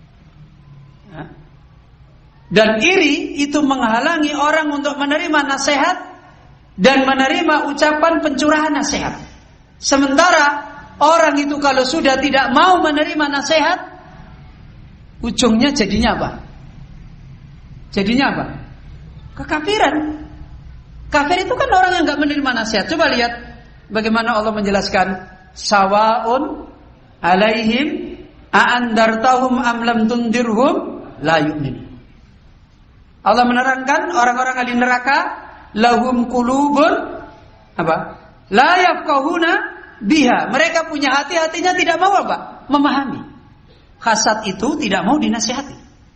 Dan iri itu menghalangi orang untuk menerima nasihat dan menerima ucapan pencurahan nasihat. Sementara orang itu kalau sudah tidak mau menerima nasihat, ujungnya jadinya apa? Jadinya apa? Kekafiran. Kafir itu kan orang yang enggak menerima nasihat. Coba lihat bagaimana Allah menjelaskan, sawaun alaihim a'andartahum am lam tundirhum la yu'minun. Allah menerangkan orang-orang ahli neraka, lahum qulubun apa? La yafqahuna biha. Mereka punya hati-hatinya tidak mau apa? Memahami. Hasad itu tidak mau dinasihati.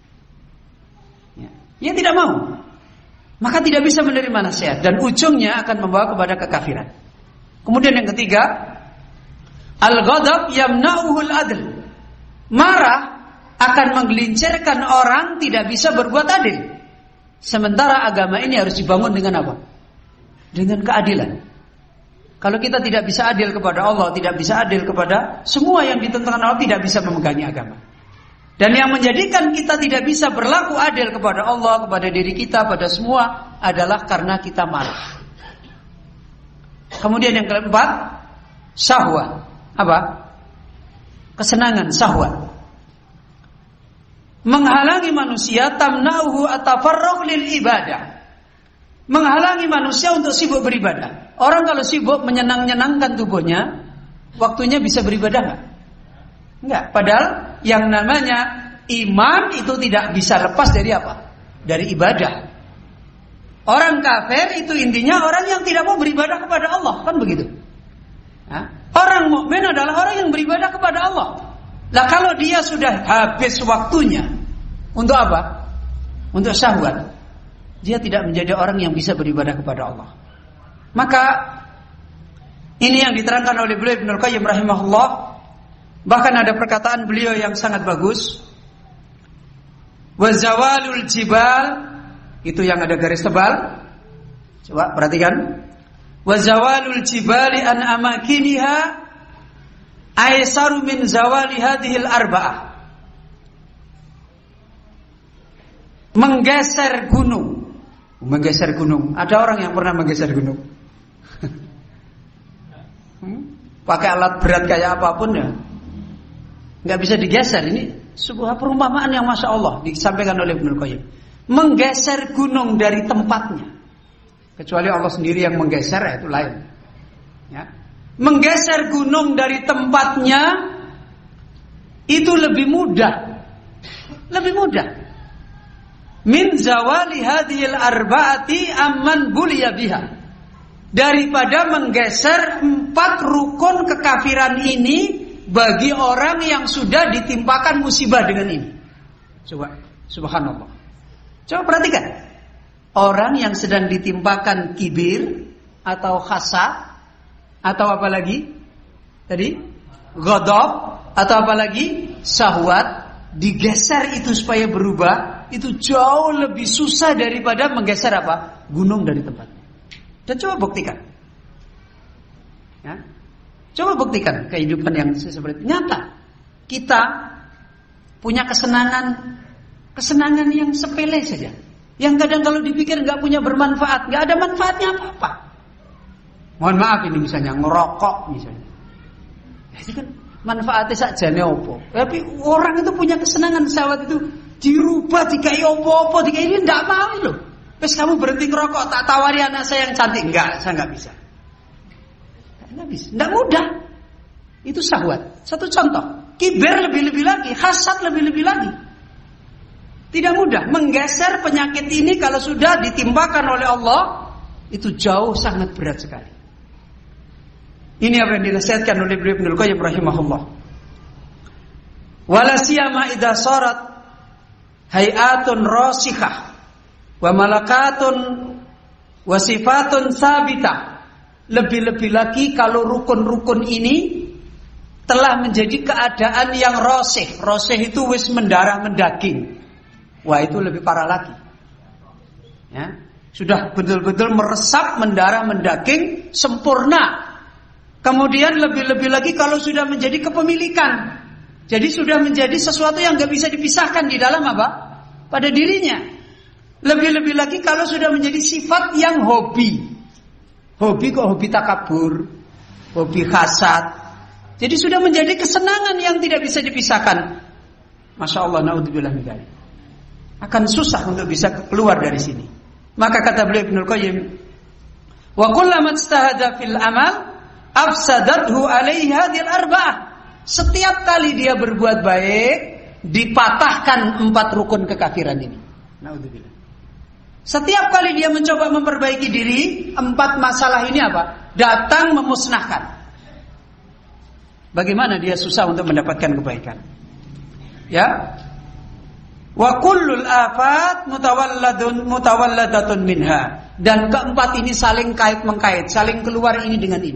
Ya tidak mau. Maka tidak bisa menerima nasihat dan ujungnya akan membawa kepada kekafiran. Kemudian yang ketiga, al-ghadab yamna'uhul adl. Marah akan menggelincirkan orang tidak bisa berbuat adil. Sementara agama ini harus dibangun dengan apa? Dengan keadilan. Kalau kita tidak bisa adil kepada Allah, tidak bisa adil kepada semua yang ditentukan Allah, tidak bisa memegangi agama. Dan yang menjadikan kita tidak bisa berlaku adil kepada Allah, kepada diri kita, pada semua adalah karena kita marah. Kemudian yang keempat, syahwat. Apa? Kesenangan, syahwat. Menghalangi manusia tamna'uhu atafarruq lil ibadah. Menghalangi manusia untuk sibuk beribadah. Orang kalau sibuk menyenangkan tubuhnya, waktunya bisa beribadah enggak? Enggak. Padahal yang namanya iman itu tidak bisa lepas dari apa? Dari ibadah. Orang kafir itu intinya orang yang tidak mau beribadah kepada Allah, kan begitu? Orang mukmin adalah orang yang beribadah kepada Allah. Lah kalau dia sudah habis waktunya untuk apa? Untuk syahwat, dia tidak menjadi orang yang bisa beribadah kepada Allah. Maka ini yang diterangkan oleh beliau Ibnu Qayyim rahimahullah. Bahkan ada perkataan beliau yang sangat bagus. Wa zawalul jibal, itu yang ada garis tebal. Coba perhatikan. Wa zawalul jibali an amakiniha aisaru min zawali hadhil arba'ah. Menggeser gunung. Menggeser gunung. Ada orang yang pernah menggeser gunung? Pakai alat berat kayak apapun ya, nggak bisa digeser. Ini sebuah perumpamaan yang masya Allah disampaikan oleh Ibnu Qayyim. Menggeser gunung dari tempatnya. Kecuali Allah sendiri yang menggeser, itu lain. Ya. Menggeser gunung dari tempatnya itu lebih mudah. Lebih mudah. Min zawali hadhil arba'ati amman buliya biha. Daripada menggeser 4 rukun kekafiran ini bagi orang yang sudah ditimpakan musibah dengan ini. Coba, subhanallah. Coba perhatikan. Orang yang sedang ditimpakan kibir atau hasad atau apa lagi? Tadi ghadab atau apa lagi? Syahwat, digeser itu supaya berubah, itu jauh lebih susah daripada menggeser apa? Gunung dari tempatnya. Dan coba buktikan. Ya. Coba buktikan kehidupan yang seperti nyata. Kita punya kesenangan yang sepele saja, yang kadang kalau dipikir nggak punya bermanfaat, nggak ada manfaatnya apa-apa. Mohon maaf ini misalnya ngerokok misalnya, itu kan manfaatnya saja neopo. Tapi orang itu punya kesenangan syahwat itu dirubah dikai opo-opo, dikai ini nggak mau loh. Terus kamu berhenti ngerokok, tak tawari anak saya yang cantik, enggak, saya nggak bisa. Nggak bisa, nggak mudah. Itu syahwat. Satu contoh, kibir lebih-lebih lagi, hasad lebih-lebih lagi. Tidak mudah. Menggeser penyakit ini kalau sudah ditimpakan oleh Allah, itu jauh sangat berat sekali. Ini apa yang dinasihatkan oleh beliau Ibnu Qayyim rahimahullah. Wala siyama idza sarat hayatun rasikhah wa malakatun wa sifatun sabitah. Lebih-lebih lagi kalau rukun-rukun ini telah menjadi keadaan yang rosih. Rosih itu wis mendarah mendaging. Wah, itu lebih parah lagi. Ya, sudah betul-betul meresap, mendarah mendaging sempurna. Kemudian lebih-lebih lagi kalau sudah menjadi kepemilikan. Jadi sudah menjadi sesuatu yang gak bisa dipisahkan di dalam apa? Pada dirinya. Lebih-lebih lagi kalau sudah menjadi sifat yang hobi. Hobi kok hobi takabur, hobi hasad. Jadi sudah menjadi kesenangan yang tidak bisa dipisahkan. Masya Allah, naudzubillah min dzalik. Akan susah untuk bisa keluar dari sini. Maka kata beliau Ibnu Qayyim, wa kullamat istahada fil amal afsadathu alaihi hadhil arba'ah. Setiap kali dia berbuat baik, dipatahkan 4 rukun kekafiran ini. Naudzubillah. Setiap kali dia mencoba memperbaiki diri, 4 masalah ini apa? Datang memusnahkan. Bagaimana dia susah untuk mendapatkan kebaikan? Ya. Wa kullul afat mutawalladatun minha. Dan keempat ini saling kait-mengkait, saling keluar ini dengan ini.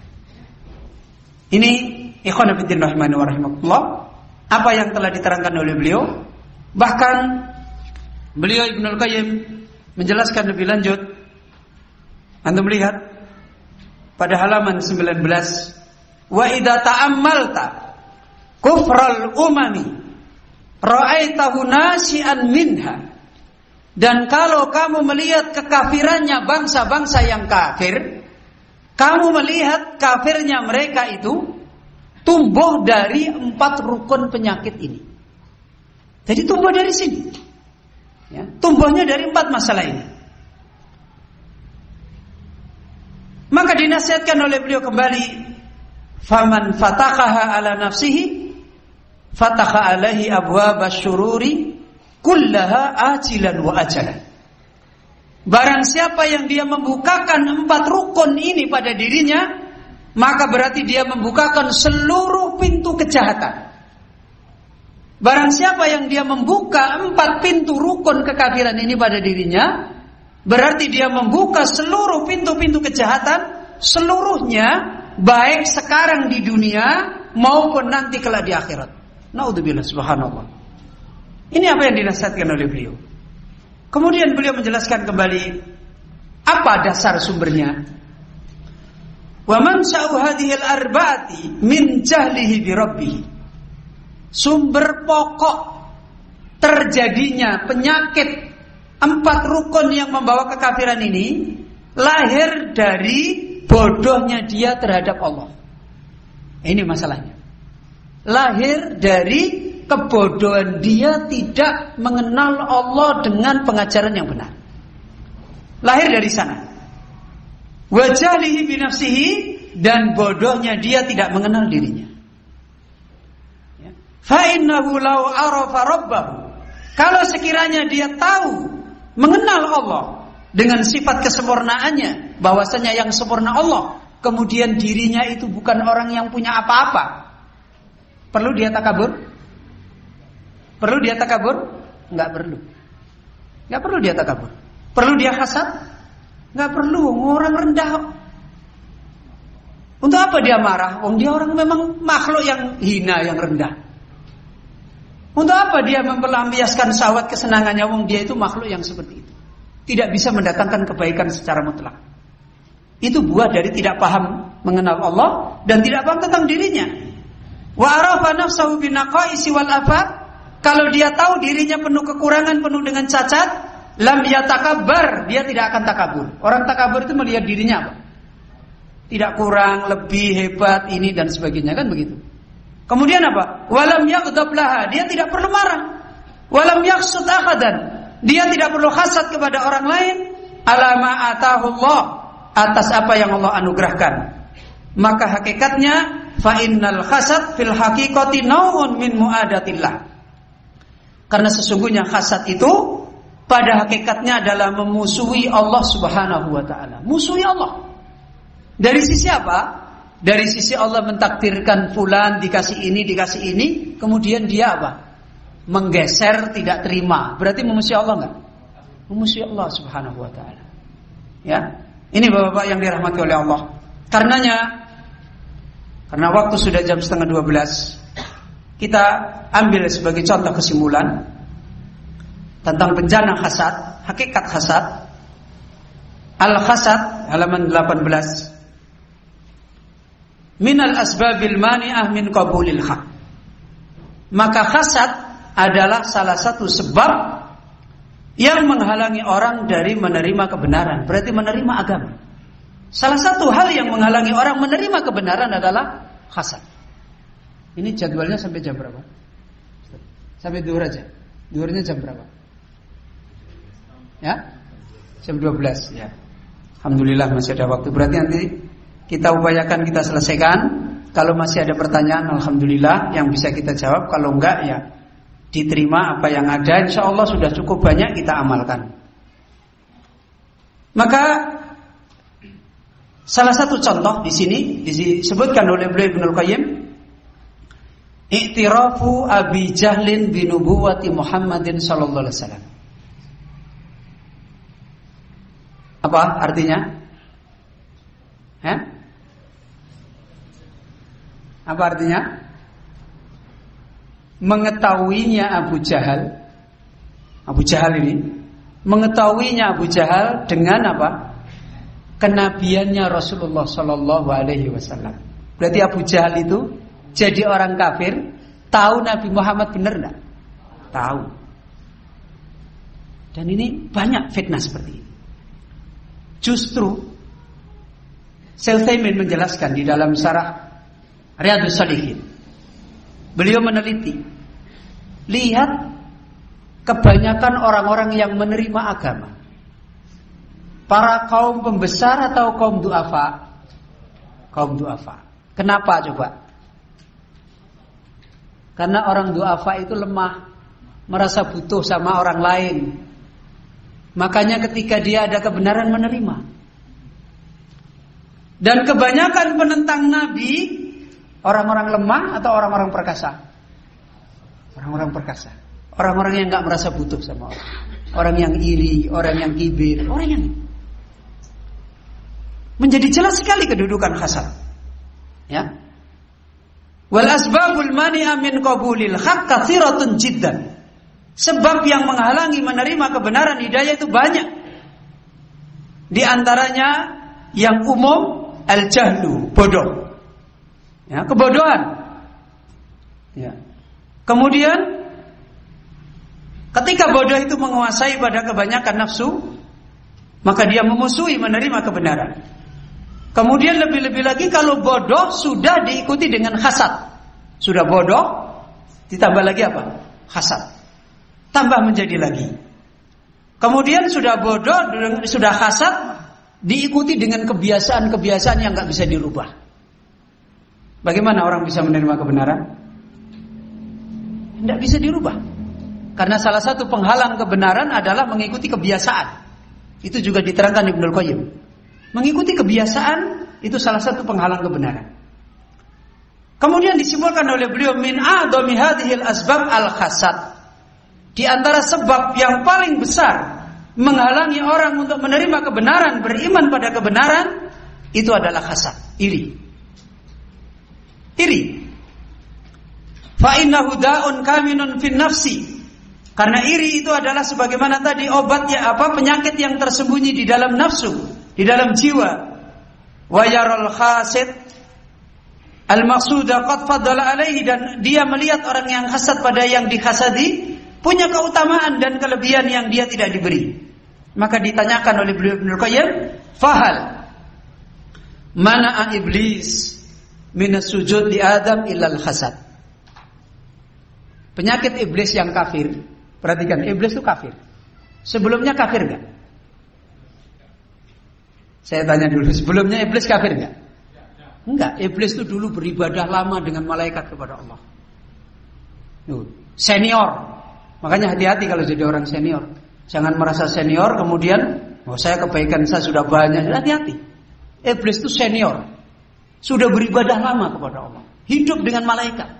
Ini ikhwan fillah rahimani wa rahimakumullah, apa yang telah diterangkan oleh beliau. Bahkan beliau Ibnul Qayyim menjelaskan lebih lanjut. Anda melihat pada halaman 19, wa idza ta'ammalta kufral umami ra'aitahu nasi'an minha. Dan kalau kamu melihat kekafirannya bangsa-bangsa yang kafir, kamu melihat kafirnya mereka itu tumbuh dari 4 rukun penyakit ini. Jadi tumbuh dari sini, ya, tumbuhnya dari 4 masalah ini. Maka dinasihatkan oleh beliau kembali, faman fataqaha ala nafsihi fataha alaihi abwabasy syururi kullaha ajilan wa ajalan. Barang siapa yang dia membukakan 4 rukun ini pada dirinya, maka berarti dia membukakan seluruh pintu kejahatan. Barang siapa yang dia membuka 4 pintu rukun kekafiran ini pada dirinya, berarti dia membuka seluruh pintu-pintu kejahatan, seluruhnya, baik sekarang di dunia maupun nanti kelak di akhirat. Naudzubillah, subhanallah. Ini apa yang dinasihatkan oleh beliau. Kemudian beliau menjelaskan kembali apa dasar sumbernya. Wa man sa'u hadhil arba'ati min jahlihi bi rabbih. Sumber pokok terjadinya penyakit 4 rukun yang membawa kekafiran ini lahir dari bodohnya dia terhadap Allah. Ini masalahnya. Lahir dari kebodohan dia tidak mengenal Allah dengan pengajaran yang benar. Lahir dari sana. Wa jahlihi bi nafsihi, dan bodohnya dia tidak mengenal dirinya. Fa innahu law arafa rabbahu, kalau sekiranya dia tahu, mengenal Allah dengan sifat kesempurnaannya, bahwasanya yang sempurna Allah, kemudian dirinya itu bukan orang yang punya apa-apa, perlu dia takabur? Perlu dia takabur? Enggak perlu. Enggak perlu dia takabur. Perlu dia hasad? Enggak perlu, orang rendah. Untuk apa dia marah? Dia orang memang makhluk yang hina, yang rendah. Untuk apa dia mempelampiaskan syahwat kesenangannya? Dia itu makhluk yang seperti itu. Tidak bisa mendatangkan kebaikan secara mutlak. Itu buah dari tidak paham mengenal Allah dan tidak paham tentang dirinya. Wa arafa nafsahu bin naqaisi wal afat. Kalau dia tahu dirinya penuh kekurangan, penuh dengan cacat, lam yatakabbar, dia tidak akan takabur. Orang takabur itu melihat dirinya apa? Tidak kurang, lebih hebat ini dan sebagainya, kan begitu. Kemudian apa? Walam yaghdab laha, dia tidak perlu marah. Walam yakhsud ahadan, dia tidak perlu hasad kepada orang lain. Ala ma atahullah, atas apa yang Allah anugerahkan. Maka hakikatnya fa innal hasad fil haqiqati nau'un min mu'adatillah. Karena sesungguhnya hasad itu pada hakikatnya adalah memusuhi Allah Subhanahu wa taala. Musuhi Allah. Dari sisi apa? Dari sisi Allah mentakdirkan fulan dikasih ini, kemudian dia apa? Menggeser, tidak terima. Berarti memusuhi Allah enggak? Memusuhi Allah Subhanahu wa taala. Ya. Ini Bapak-bapak yang dirahmati oleh Allah. Karena waktu sudah jam 11:30, kita ambil sebagai contoh kesimpulan tentang bencana hasad, hakikat hasad. Al-hasad halaman 18. Minal asbabil mani'ah min qabulil haq. Maka hasad adalah salah satu sebab yang menghalangi orang dari menerima kebenaran, berarti menerima agama. Salah satu hal yang menghalangi orang menerima kebenaran adalah hasad. Ini jadwalnya sampai jam berapa? Sampai duhur aja. Duhurnya jam berapa? Ya? Jam 12 ya. Alhamdulillah masih ada waktu. Berarti nanti kita upayakan kita selesaikan. Kalau masih ada pertanyaan, alhamdulillah yang bisa kita jawab. Kalau enggak ya diterima apa yang ada, insya Allah sudah cukup banyak kita amalkan. Maka salah satu contoh di sini disebutkan oleh beliau Ibnul Qayyim, i'tirafu Abi Jahlin bi nubuwwati Muhammadin sallallahu alaihi wasallam. Apa artinya? Apa artinya? Mengetahuinya Abu Jahal ini, mengetahuinya Abu Jahal dengan apa? Kenabiannya Rasulullah sallallahu alaihi wasallam. Berarti Abu Jahal itu jadi orang kafir, tahu Nabi Muhammad benar enggak? Tahu. Dan ini banyak fitnah seperti ini. Justru Syekh Utsaimin menjelaskan di dalam syarah Riyadhus Shalihin. Beliau meneliti, lihat kebanyakan orang-orang yang menerima agama, para kaum pembesar atau kaum du'afa? Kaum du'afa. Kenapa coba? Karena orang du'afa itu lemah, merasa butuh sama orang lain. Makanya ketika dia ada kebenaran menerima. Dan kebanyakan penentang Nabi orang-orang lemah atau orang-orang perkasa? Orang-orang perkasa. Orang-orang yang gak merasa butuh sama orang. Orang yang iri, orang yang kibir, orang yang menjadi jelas sekali kedudukan hasad. Ya. Wal asbabul mani'a min qabulil haqq katsiratun jiddan. Sebab yang menghalangi menerima kebenaran hidayah itu banyak. Di antaranya yang umum al-jahlu, bodoh. Ya, kebodohan. Ya. Kemudian ketika bodoh itu menguasai pada kebanyakan nafsu, maka dia memusuhi menerima kebenaran. Kemudian lebih-lebih lagi kalau bodoh sudah diikuti dengan hasad. Sudah bodoh ditambah lagi apa? Hasad. Tambah menjadi lagi. Kemudian sudah bodoh, sudah hasad, diikuti dengan kebiasaan-kebiasaan yang gak bisa dirubah. Bagaimana orang bisa menerima kebenaran? Tidak bisa dirubah. Karena salah satu penghalang kebenaran adalah mengikuti kebiasaan. Itu juga diterangkan Ibnul Qayyim. Mengikuti kebiasaan itu salah satu penghalang kebenaran. Kemudian disimpulkan oleh beliau, min a'dhami hadhil asbab al-hasad. Di antara sebab yang paling besar menghalangi orang untuk menerima kebenaran, beriman pada kebenaran, itu adalah hasad, iri. Iri. Fa innahu da'un kaminun fin nafsi. Karena iri itu adalah sebagaimana tadi obat penyakit yang tersembunyi di dalam nafsu, di dalam jiwa. Wa yaral hasid al-maqsuda qad faddala alaihi, dan dia melihat orang yang hasad pada yang dihasadi punya keutamaan dan kelebihan yang dia tidak diberi. Maka ditanyakan oleh beliau Ibnu Qayyim, fahal mana'a iblis minas sujud li Adam illal hasad. Penyakit iblis yang kafir. Perhatikan, iblis itu kafir. Sebelumnya kafir enggak? Saya tanya dulu, sebelumnya iblis kafir enggak? Enggak, iblis itu dulu beribadah lama dengan malaikat kepada Allah. Senior. Makanya hati-hati kalau jadi orang senior. Jangan merasa senior kemudian saya kebaikan saya sudah banyak. Hati-hati. Iblis itu senior. Sudah beribadah lama kepada Allah. Hidup dengan malaikat.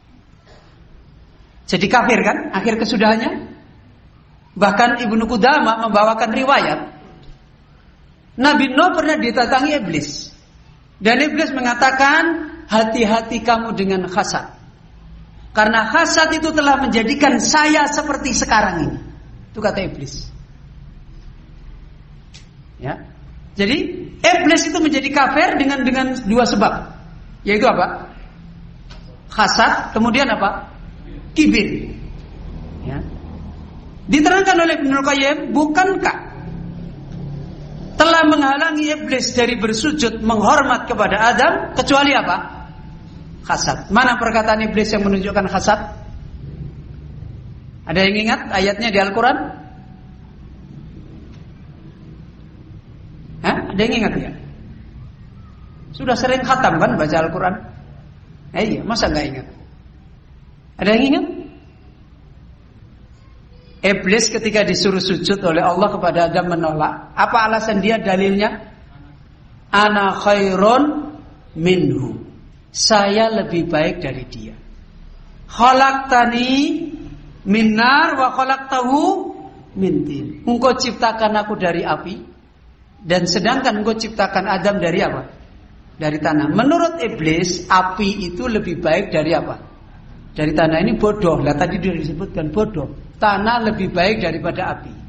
Jadi kafir kan akhir kesudahannya? Bahkan Ibnu Qudamah membawakan riwayat Nabi Nuh pernah ditatangi iblis. Dan iblis mengatakan, hati-hati kamu dengan hasad. Karena hasad itu telah menjadikan saya seperti sekarang ini. Itu kata iblis. Ya. Jadi iblis itu menjadi kafir dengan dua sebab. Yaitu apa? Hasad, kemudian apa? Kibir. Ya. Diterangkan oleh Ibnul Qayyim, bukankah telah menghalangi iblis dari bersujud menghormat kepada Adam kecuali apa? Hasad. Mana perkataan iblis yang menunjukkan hasad? Ada yang ingat ayatnya di Al-Quran? Ada yang ingat ya? Sudah sering khatam kan baca Al-Quran? Iya, masa gak ingat? Ada yang ingat? Iblis ketika disuruh sujud oleh Allah kepada Adam menolak. Apa alasan dia? Dalilnya, ana khairun minhu, saya lebih baik dari dia. Khalaqtani min nar wa khalaqtahu min tin. Engkau ciptakan aku dari api, dan sedangkan engkau ciptakan Adam dari apa? Dari tanah. Menurut iblis, api itu lebih baik dari apa? Dari tanah. Ini bodoh. Lah tadi sudah disebutkan bodoh. Tanah lebih baik daripada api.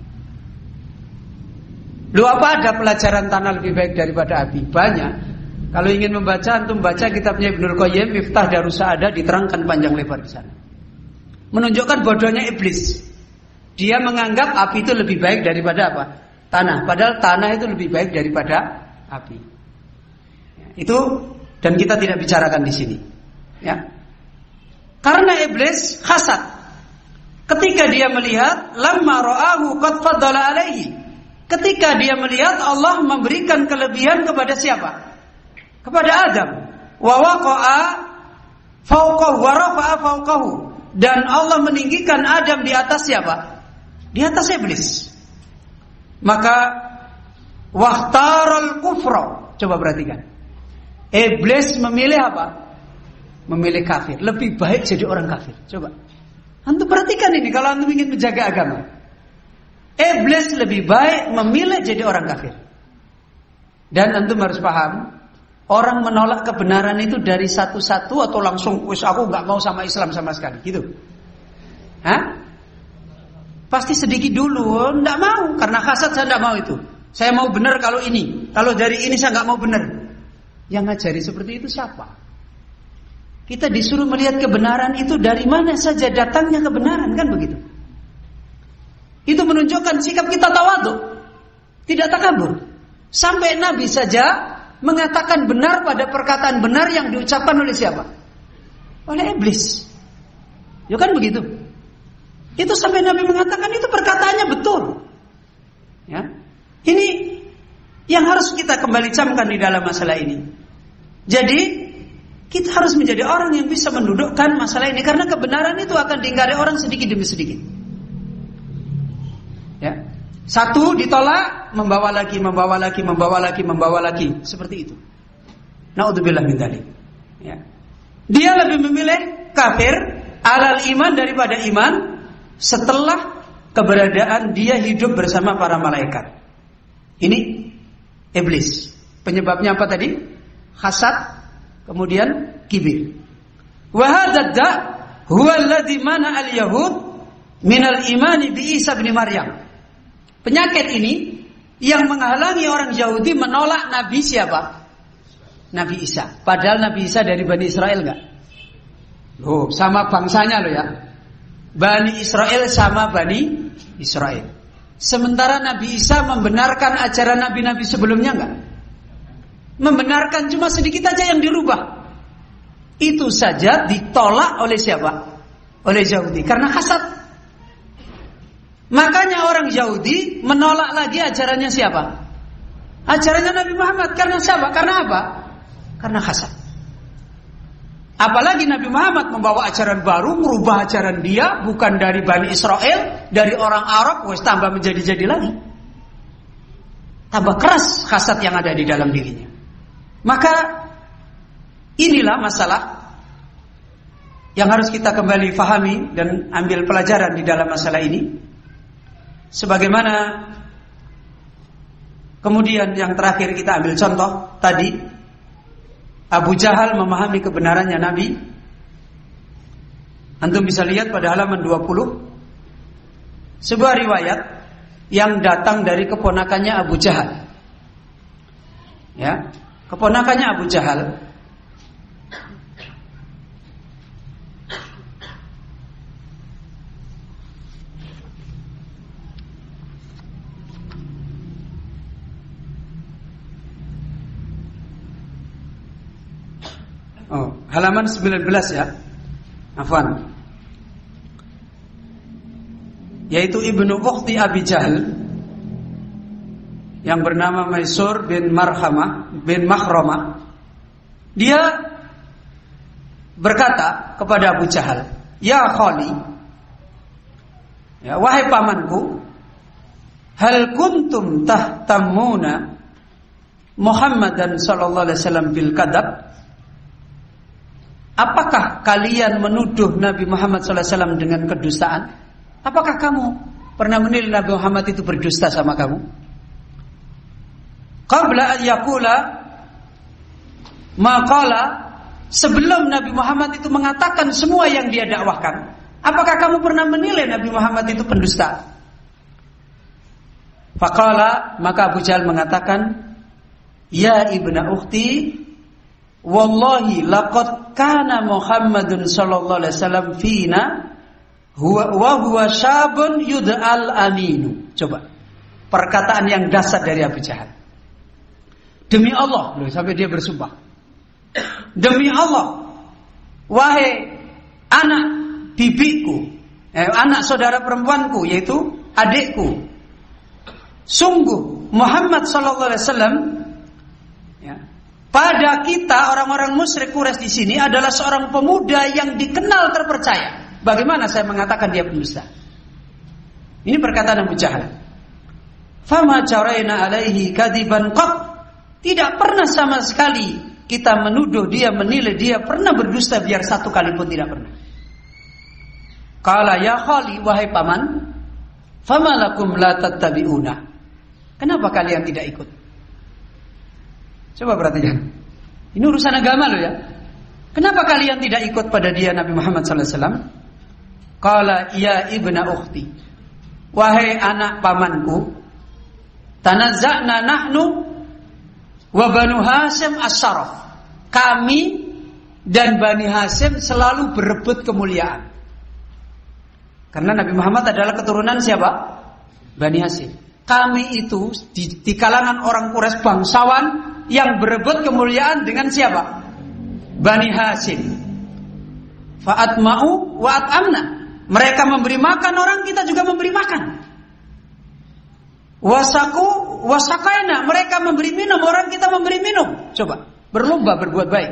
Lu apa ada pelajaran tanah lebih baik daripada api? Banyak. Kalau ingin membaca, antum baca kitabnya Ibnul Qayyim, Miftah Darus Sa'adah, diterangkan panjang lebar di sana. Menunjukkan bodohnya iblis. Dia menganggap api itu lebih baik daripada apa? Tanah. Padahal tanah itu lebih baik daripada api. Itu, dan kita tidak bicarakan di sini. Ya. Karena iblis hasad. Ketika dia melihat lamma ra'ahu qad faddala alaihi. Ketika dia melihat Allah memberikan kelebihan kepada siapa? Kepada Adam. Wa waqa'a fawqahu wa rafa'a fawqahu. Dan Allah meninggikan Adam di atas siapa? Di atas iblis. Maka wahtaral kufra. Coba perhatikan. Iblis memilih apa? Memilih kafir. Lebih baik jadi orang kafir. Coba antum perhatikan ini kalau antum ingin menjaga agama. Iblis lebih baik memilih jadi orang kafir. Dan antum harus paham, orang menolak kebenaran itu dari satu-satu atau langsung wis aku enggak mau sama Islam sama sekali gitu. Hah? Pasti sedikit dulu, enggak mau karena hasad, saya enggak mau itu. Saya mau benar kalau ini. Kalau dari ini saya enggak mau benar. Yang ngajari seperti itu siapa? Kita disuruh melihat kebenaran itu dari mana saja datangnya kebenaran, kan begitu? Itu menunjukkan sikap kita tawadhu, tidak takabur. Sampai Nabi saja mengatakan benar pada perkataan benar yang diucapkan oleh siapa? Oleh iblis. Ya kan begitu? Itu sampai Nabi mengatakan itu perkataannya betul. Ya. Ini yang harus kita kembali camkan di dalam masalah ini. Jadi kita harus menjadi orang yang bisa mendudukkan masalah ini, karena kebenaran itu akan diingkari orang sedikit demi sedikit. Ya. Satu ditolak, membawa lagi, seperti itu. Naudzubillah min dzalik. Ya. Dia lebih memilih kafir alal iman daripada iman setelah keberadaan dia hidup bersama para malaikat. Ini iblis. Penyebabnya apa tadi? Hasad. Kemudian kibir. Wa hadza huwa alladhi mana al-yahud min al-iman bi Isa bin Maryam. Penyakit ini yang menghalangi orang Yahudi menolak Nabi siapa? Nabi Isa. Padahal Nabi Isa dari Bani Israel enggak? Loh, sama bangsanya loh ya. Bani Israel sama Bani Israel. Sementara Nabi Isa membenarkan ajaran nabi-nabi sebelumnya enggak? Membenarkan, cuma sedikit aja yang dirubah. Itu saja ditolak oleh siapa? Oleh Yahudi, karena hasad. Makanya orang Yahudi menolak lagi ajarannya siapa? Ajarannya Nabi Muhammad. Karena siapa? Karena apa? Karena hasad. Apalagi Nabi Muhammad membawa ajaran baru, merubah ajaran dia, bukan dari Bani Israel, dari orang Arab, wes tambah menjadi-jadi lagi. Tambah keras hasad yang ada di dalam dirinya. Maka inilah masalah yang harus kita kembali fahami dan ambil pelajaran di dalam masalah ini. Sebagaimana kemudian yang terakhir kita ambil contoh tadi, Abu Jahal memahami kebenarannya Nabi. Antum bisa lihat pada halaman 20 sebuah riwayat yang datang dari keponakannya Abu Jahal. Ya, keponakannya Abu Jahal. Oh, halaman 19 ya. Afwan. Yaitu ibnu ukhti Abi Jahal yang bernama Maisur bin Makhramah. Dia berkata kepada Abu Jahal, "Ya Khali, Ya, wahai pamanku, hal kuntum tahtamuna Muhammadan sallallahu alaihi wasallam bil kadzab? Apakah kalian menuduh Nabi Muhammad sallallahu alaihi wasallam dengan kedustaan? Apakah kamu pernah menilai Nabi Muhammad itu berdusta sama kamu? Qabla an yaqula maqala, sebelum Nabi Muhammad itu mengatakan semua yang dia dakwahkan, apakah kamu pernah menilai Nabi Muhammad itu pendusta? Faqala, maka Abu Jahal mengatakan, ya ibna ukhti, wallahi laqad kana Muhammadun sallallahu alaihi wasallam fina huwa syabun yud'al aminu. Coba perkataan yang dasar dari Abu Jahal. Demi Allah, sampai dia bersumpah. Demi Allah, wahai anak bibiku, anak saudara perempuanku, yaitu adikku, sungguh Muhammad sallallahu alaihi wasallam, ya, pada kita orang-orang musyrik Quraisy di sini adalah seorang pemuda yang dikenal terpercaya. Bagaimana saya mengatakan dia pendusta? Ini perkataan Abu Jahal. Fama jaraina alaihi kadiban qat. Tidak pernah sama sekali kita menuduh dia, menilai dia pernah berdusta biar satu kali pun tidak pernah. Qala ya khali, wahai paman, fama lakum la tattabi'una. Kenapa kalian tidak ikut? Coba perhatikan. Ini urusan agama loh ya. Kenapa kalian tidak ikut pada dia Nabi Muhammad sallallahu alaihi wasallam? Qala ya ibna ukhti, wahai anak pamanku, tanazza'na nahnu wa Banu Hasyim as-syaraf. Kami dan Bani Hasyim selalu berebut kemuliaan. Karena Nabi Muhammad adalah keturunan siapa? Bani Hasyim. Kami itu di kalangan orang Quraisy bangsawan yang berebut kemuliaan dengan siapa? Bani Hasyim. Fa'atma'u wa at'amna. Mereka memberi makan orang, kita juga memberi makan. Wasakaina, mereka memberi minum, orang kita memberi minum. Coba, berlomba berbuat baik.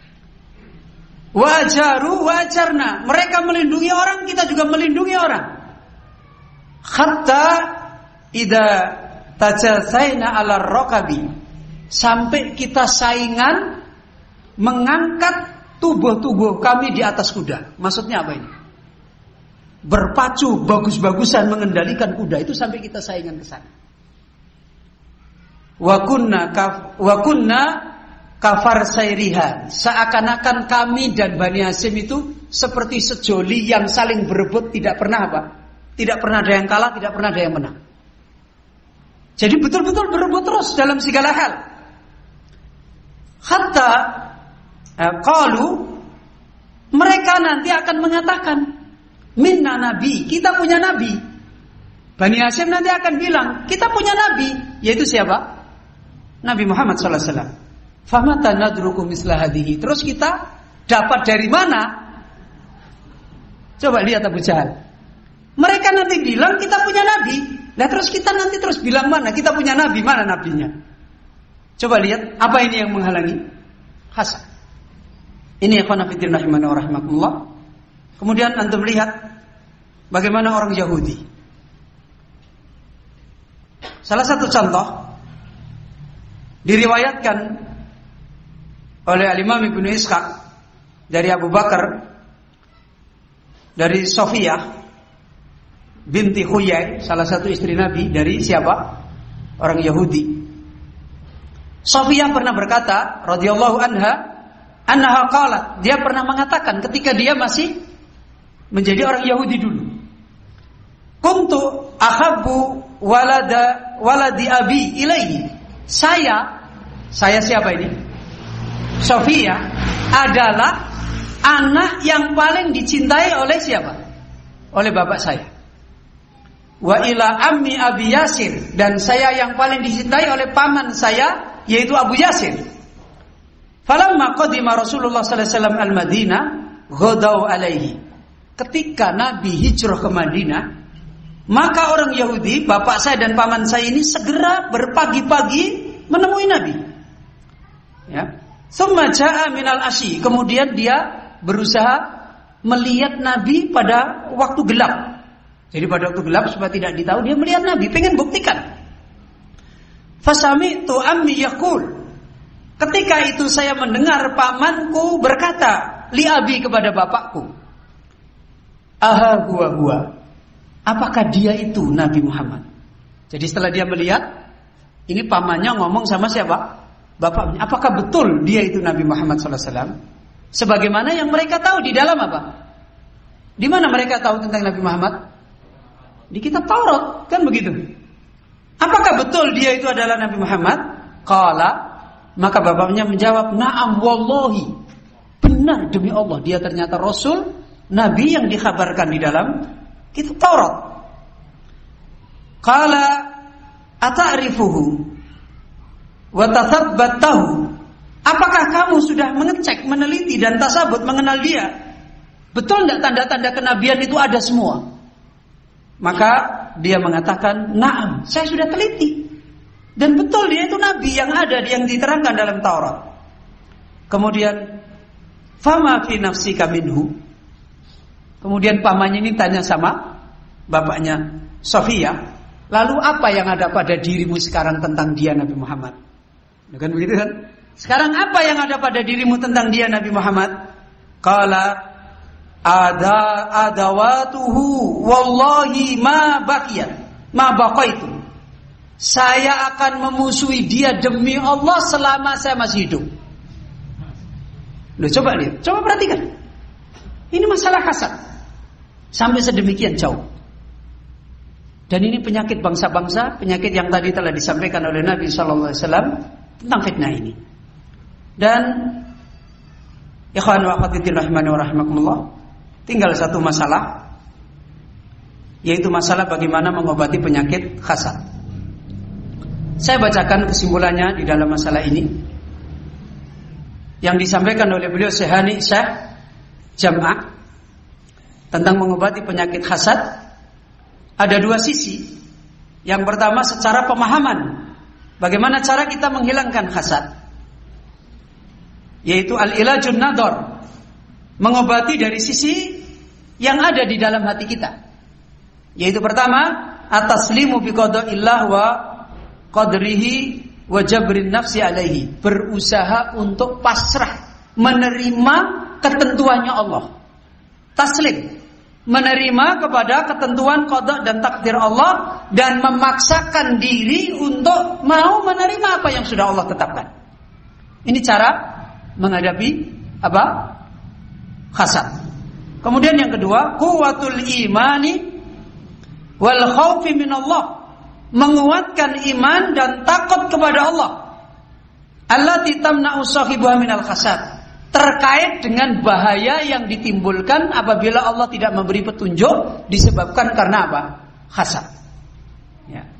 Wajaru wajarna, mereka melindungi orang, kita juga melindungi orang. Hatta idza tajasaina ala rakabi, sampai kita saingan mengangkat tubuh-tubuh kami di atas kuda. Maksudnya apa ini? Berpacu bagus-bagusan mengendalikan kuda, itu sampai kita saingan ke sana. Wa kunna kafar sairiha, seakan-akan kami dan Bani Hasyim itu seperti sejoli yang saling berebut, tidak pernah apa? Tidak pernah ada yang kalah, tidak pernah ada yang menang. Jadi betul-betul berebut terus dalam segala hal. Hatta qalu, mereka nanti akan mengatakan, minna nabi, kita punya nabi. Bani Hasyim nanti akan bilang, kita punya nabi, yaitu siapa? Nabi Muhammad sallallahu alaihi wasallam. Famata nadruku misla hadhihi. Terus kita dapat dari mana? Coba lihat Abu Jahal. Mereka nanti bilang kita punya nabi. Nah terus kita nanti terus bilang mana? Kita punya nabi, mana nabinya? Coba lihat, apa ini yang menghalangi? Hasan. Ini ikhwan fillah rahimani wa rahimakumullah. Kemudian antum lihat bagaimana orang Yahudi. Salah satu contoh diriwayatkan oleh Al-Imam Ibnu Ishaq dari Abu Bakar, dari Sofiyah binti Huyai, salah satu istri Nabi, dari siapa? Orang Yahudi. Sofiyah pernah berkata radhiyallahu anha qalat, dia pernah mengatakan ketika dia masih menjadi orang Yahudi dulu, kuntu ahabbu waladi abi ilaihi. Saya siapa ini? Sofia adalah anak yang paling dicintai oleh siapa? Oleh bapak saya. Wa ila ammi Abi Yasir, dan saya yang paling dicintai oleh paman saya, yaitu Abu Yasir. Falamma qadima Rasulullah sallallahu alaihi wasallam al-Madinah, ghadaw alaihi. Ketika Nabi hijrah ke Madinah, maka orang Yahudi, bapak saya dan paman saya ini segera berpagi-pagi menemui Nabi. Ya. Tsumma jaa minal asyi, kemudian dia berusaha melihat Nabi pada waktu gelap. Jadi pada waktu gelap supaya tidak ditahu, dia melihat Nabi, pengen buktikan. Fasami'tu ammi yaqul. Ketika itu saya mendengar pamanku berkata li abi kepada bapakku, aha huwa. Apakah dia itu Nabi Muhammad? Jadi setelah dia melihat, ini pamannya ngomong sama siapa? Bapaknya. Apakah betul dia itu Nabi Muhammad SAW? Sebagaimana yang mereka tahu di dalam apa? Di mana mereka tahu tentang Nabi Muhammad? Di kitab Taurat, kan begitu? Apakah betul dia itu adalah Nabi Muhammad? Qala, maka bapaknya menjawab, na'am wallahi. Benar demi Allah, dia ternyata Rasul, Nabi yang dikhabarkan di dalam kitab Taurat. Qala ata'rifuhu wa tathabbatahu. Apakah kamu sudah mengecek, meneliti dan tasabut mengenal dia? Betul enggak tanda-tanda kenabian itu ada semua? Maka dia mengatakan, na'am, saya sudah teliti. Dan betul dia itu nabi yang ada, yang diterangkan dalam Taurat. Kemudian, fama fi nafsika minhu. Kemudian pamannya ini tanya sama bapaknya, Sofia, lalu apa yang ada pada dirimu sekarang tentang dia Nabi Muhammad? Bukan begitu kan? Sekarang apa yang ada pada dirimu tentang dia Nabi Muhammad? Qala adawatuhu wallahi ma baqaitu. Saya akan memusuhi dia demi Allah selama saya masih hidup. Loh, coba lihat, coba perhatikan. Ini masalah hasad sampai sedemikian jauh. Dan ini penyakit bangsa-bangsa, penyakit yang tadi telah disampaikan oleh Nabi SAW tentang fitnah ini. Dan ikhwan wa akhwati rahimani wa rahimakumullah, tinggal satu masalah, yaitu masalah bagaimana mengobati penyakit hasad. Saya bacakan kesimpulannya di dalam masalah ini yang disampaikan oleh beliau Syekh Jam'ah tentang mengobati penyakit hasad. Ada dua sisi. Yang pertama secara pemahaman, bagaimana cara kita menghilangkan hasad, yaitu al-ilajun nador, mengobati dari sisi yang ada di dalam hati kita. Yaitu pertama, at-taslimu bi qadaillah wa qadrihi wa jabrin nafsi alaihi, berusaha untuk pasrah, menerima ketentuannya Allah. Taslim, menerima kepada ketentuan qada dan takdir Allah, dan memaksakan diri untuk mau menerima apa yang sudah Allah tetapkan. Ini cara menghadapi apa? Hasad. Kemudian yang kedua, quwwatul imani wal khaufi min Allah, menguatkan iman dan takut kepada Allah. Allati tamna'u sahibaha minal hasad, terkait dengan bahaya yang ditimbulkan apabila Allah tidak memberi petunjuk disebabkan karena apa? Hasad. Ya.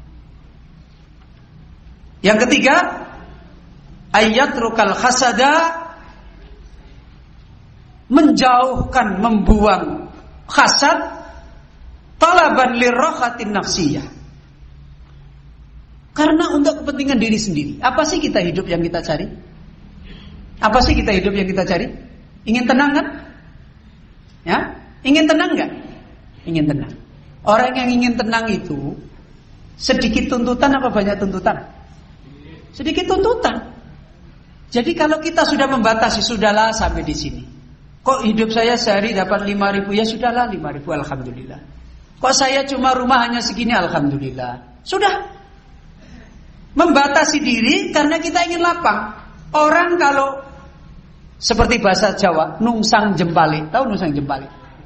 Yang ketiga, ayatrukal hasada, menjauhkan, membuang hasad, talaban lirrahatin nafsiyah, karena untuk kepentingan diri sendiri. Apa sih kita hidup yang kita cari? Apa sih kita hidup yang kita cari? Ingin tenang kan? Ya, ingin tenang enggak? Ingin tenang. Orang yang ingin tenang itu sedikit tuntutan apa banyak tuntutan? Sedikit tuntutan. Jadi kalau kita sudah membatasi, sudahlah sampai di sini. Kok hidup saya sehari dapat 5.000? Ya sudahlah 5.000, alhamdulillah. Kok saya cuma rumah hanya segini, alhamdulillah. Sudah. Membatasi diri karena kita ingin lapang. Orang kalau seperti bahasa Jawa, nungsang jempali. Tahu nungsang jempali?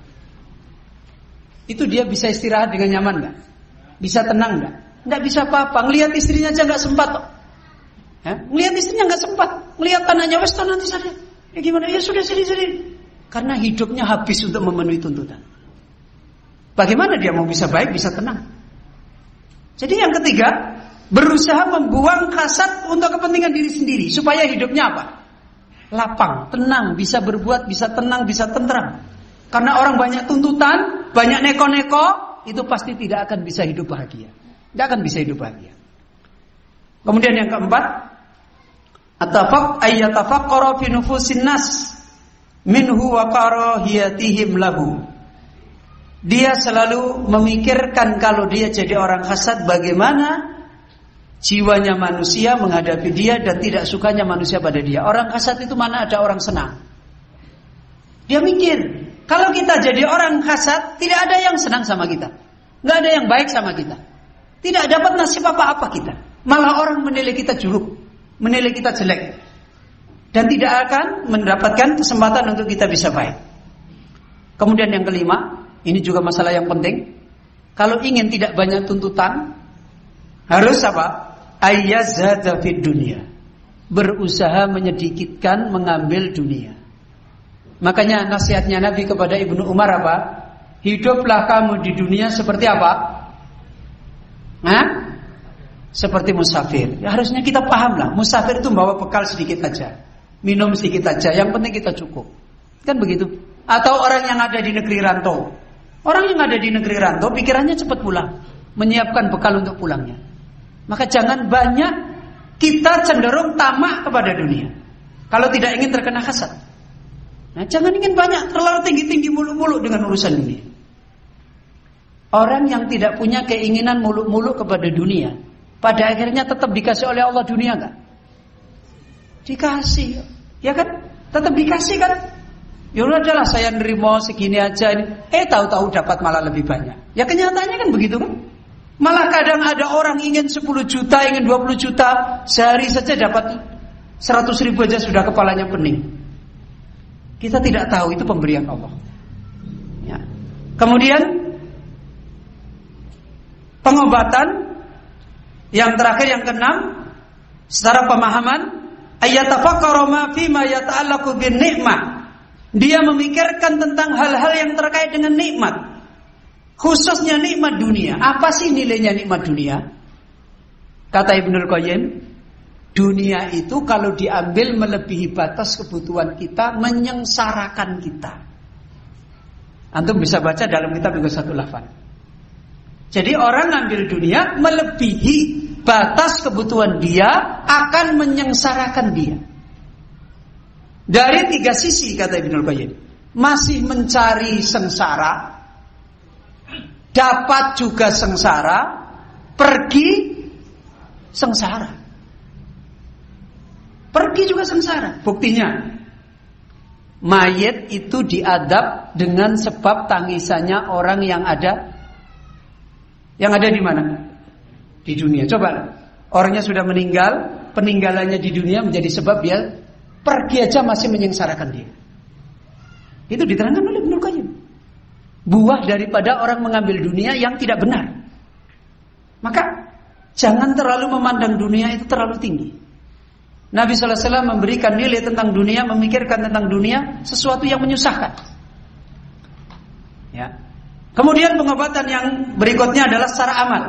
Itu dia bisa istirahat dengan nyaman enggak? Bisa tenang enggak? Enggak bisa apa-apa. Ngelihat istrinya aja enggak sempat kok. Ya? Ngelihat istrinya enggak sempat. Ngelihat tanahnya, wes nanti saja. Ya gimana? Ya sudah sini. Karena hidupnya habis untuk memenuhi tuntutan. Bagaimana dia mau bisa baik, bisa tenang? Jadi yang ketiga, berusaha membuang hasad untuk kepentingan diri sendiri, supaya hidupnya apa? Lapang, tenang, bisa berbuat, bisa tenang, bisa tentram. Karena orang banyak tuntutan, banyak neko-neko, itu pasti tidak akan bisa hidup bahagia. Tidak akan bisa hidup bahagia. Kemudian yang keempat, ayyatafaqqara fi nufusin nas minhu wa karahiyatihim lahu. dia selalu memikirkan kalau dia jadi orang hasad bagaimana jiwanya manusia menghadapi dia dan tidak sukanya manusia pada dia. Orang hasad itu mana ada orang senang. Dia mikir, kalau kita jadi orang hasad, tidak ada yang senang sama kita, nggak ada yang baik sama kita, tidak dapat nasib apa-apa kita. Malah orang menilai kita juluk, menilai kita jelek, dan tidak akan mendapatkan kesempatan untuk kita bisa baik. Kemudian yang kelima, ini juga masalah yang penting. Kalau ingin tidak banyak tuntutan, harus apa? Ayyazhada fid dunya, berusaha menyedikitkan mengambil dunia. Makanya nasihatnya Nabi kepada Ibnu Umar apa? Hiduplah kamu di dunia seperti apa? Seperti musafir. Ya, harusnya kita paham lah, musafir itu bawa bekal sedikit aja, minum sedikit aja, yang penting kita cukup. Kan begitu? Atau orang yang ada di negeri rantau. Orang yang ada di negeri rantau pikirannya cepat pulang, menyiapkan bekal untuk pulangnya. Maka jangan banyak kita cenderung tamak kepada dunia kalau tidak ingin terkena hasad. Nah, jangan ingin banyak, terlalu tinggi-tinggi muluk-muluk dengan urusan dunia. Orang yang tidak punya keinginan muluk-muluk kepada dunia, pada akhirnya tetap dikasih oleh Allah dunia enggak? Dikasih, ya kan? Tetap dikasih kan? Ya udahlah saya nerima segini aja ini. Tahu-tahu dapat malah lebih banyak. Ya kenyataannya kan begitu kan? Malah kadang ada orang ingin 10 juta, ingin 20 juta, sehari saja dapat 100.000 aja sudah kepalanya pening. Kita tidak tahu itu pemberian Allah. Ya. Kemudian pengobatan yang terakhir, yang keenam, secara pemahaman, ayatafakkara ma fi ma yata'allaqu bin ni'mah. Dia memikirkan tentang hal-hal yang terkait dengan nikmat, khususnya nikmat dunia. Apa sih nilainya nikmat dunia? Kata Ibnul Qayyim, dunia itu kalau diambil melebihi batas kebutuhan kita, menyengsarakan kita. Antum bisa baca dalam kitab Ighasatul Lahfan. Jadi orang ngambil dunia melebihi batas kebutuhan dia, akan menyengsarakan dia. Dari 3 sisi kata Ibnul Qayyim. Masih mencari sengsara, dapat juga sengsara, pergi sengsara. Pergi juga sengsara. Buktinya, mayit itu diadab dengan sebab tangisannya orang yang ada. Yang ada di mana? Di dunia. Coba, orangnya sudah meninggal, peninggalannya di dunia menjadi sebab dia pergi aja masih menyengsarakan dia. Itu diterangkan oleh Ibnu Qayyim. Buah daripada orang mengambil dunia yang tidak benar. Maka jangan terlalu memandang dunia itu terlalu tinggi. Nabi SAW memberikan nilai tentang dunia, memikirkan tentang dunia sesuatu yang menyusahkan. Ya. Kemudian pengobatan yang berikutnya adalah secara amal.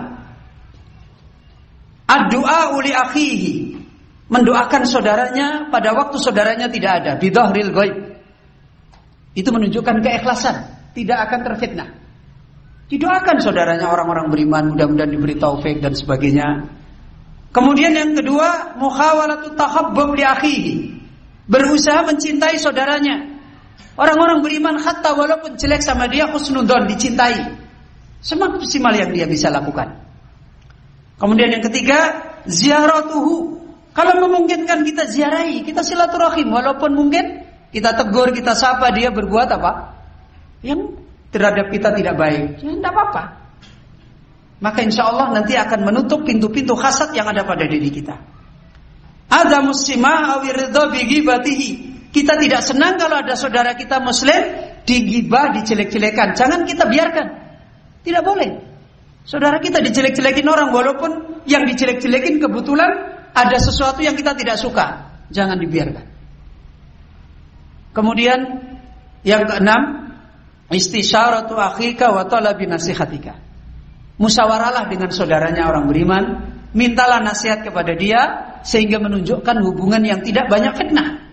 Ad-du'a li akhihi, mendoakan saudaranya pada waktu saudaranya tidak ada, bidhahril ghaib. Itu menunjukkan keikhlasan, tidak akan terfitnah. Didoakan saudaranya, orang-orang beriman, mudah-mudahan diberi taufik dan sebagainya. Kemudian yang kedua, mukhawalatu tahabbub li akhihi, berusaha mencintai saudaranya. Orang-orang beriman hatta walaupun jelek sama dia, husnudzon, dicintai. Semaksimal yang dia bisa lakukan. Kemudian yang ketiga, ziaratuhu. Kalau memungkinkan kita ziarahi, kita silaturahim, walaupun mungkin kita tegur, kita sapa dia berbuat apa yang terhadap kita tidak baik, ya tidak apa-apa. Maka insya Allah nanti akan menutup pintu-pintu hasad yang ada pada diri kita. Ada muslimah awiridho bigibatihi. Kita tidak senang kalau ada saudara kita muslim digibah, dijelek-jelekan. Jangan kita biarkan. Tidak boleh. Saudara kita dijelek-jelekin orang, walaupun yang dijelek-jelekin kebetulan ada sesuatu yang kita tidak suka. Jangan dibiarkan. Kemudian yang keenam, istisyaratu akhika wa talabi nasihatika. Musyawarahlah dengan saudaranya orang beriman, mintalah nasihat kepada dia sehingga menunjukkan hubungan yang tidak banyak fitnah.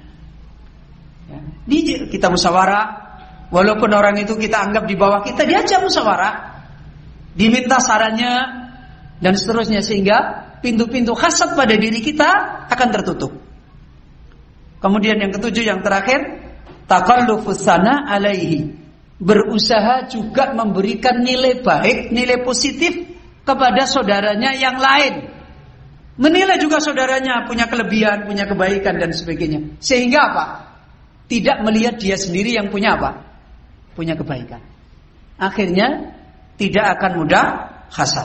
Kita musyawarah, walaupun orang itu kita anggap di bawah kita, diajak musyawarah, diminta sarannya dan seterusnya, sehingga pintu-pintu hasad pada diri kita akan tertutup. Kemudian yang ketujuh, yang terakhir, takallufus sana alaihi, berusaha juga memberikan nilai baik, nilai positif kepada saudaranya yang lain. Menilai juga saudaranya punya kelebihan, punya kebaikan dan sebagainya. Sehingga apa? Tidak melihat dia sendiri yang punya apa? Punya kebaikan. Akhirnya tidak akan mudah hasad.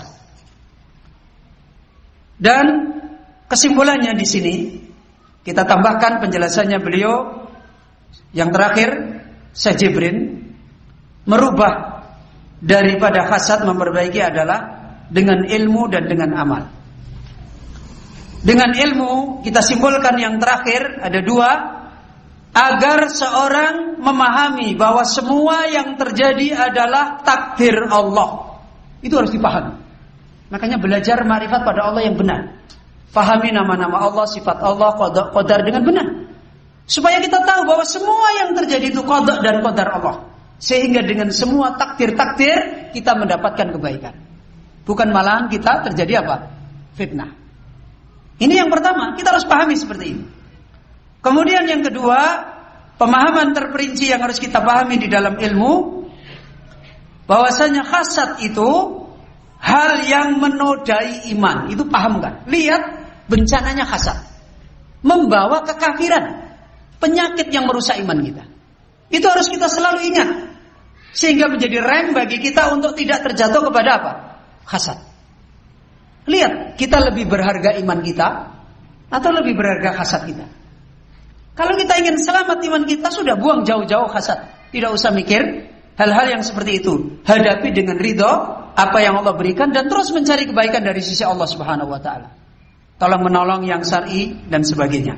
Dan kesimpulannya di sini kita tambahkan penjelasannya beliau yang terakhir, Syekh Jibrin merubah daripada hasad memperbaiki adalah dengan ilmu dan dengan amal. Dengan ilmu kita simpulkan yang terakhir ada dua, agar seorang memahami bahwa semua yang terjadi adalah takdir Allah. Itu harus dipahami. Makanya belajar ma'rifat pada Allah yang benar. Fahami nama-nama Allah, sifat Allah, qadar dengan benar. Supaya kita tahu bahwa semua yang terjadi itu qada dan qadar Allah. Sehingga dengan semua takdir-takdir kita mendapatkan kebaikan. Bukan malahan kita terjadi apa? Fitnah. Ini yang pertama, kita harus pahami seperti ini. Kemudian yang kedua, pemahaman terperinci yang harus kita pahami di dalam ilmu, bahwasanya hasad itu hal yang menodai iman. Itu paham kan? Lihat bencananya hasad, membawa kekafiran, penyakit yang merusak iman kita. Itu harus kita selalu ingat, sehingga menjadi rem bagi kita untuk tidak terjatuh kepada apa? Hasad. Lihat, kita lebih berharga iman kita atau lebih berharga hasad kita? Kalau kita ingin selamat iman kita, sudah buang jauh-jauh hasad. Tidak usah mikir hal-hal yang seperti itu. Hadapi dengan ridho apa yang Allah berikan dan terus mencari kebaikan dari sisi Allah Subhanahu wa taala. Tolong menolong yang syar'i dan sebagainya.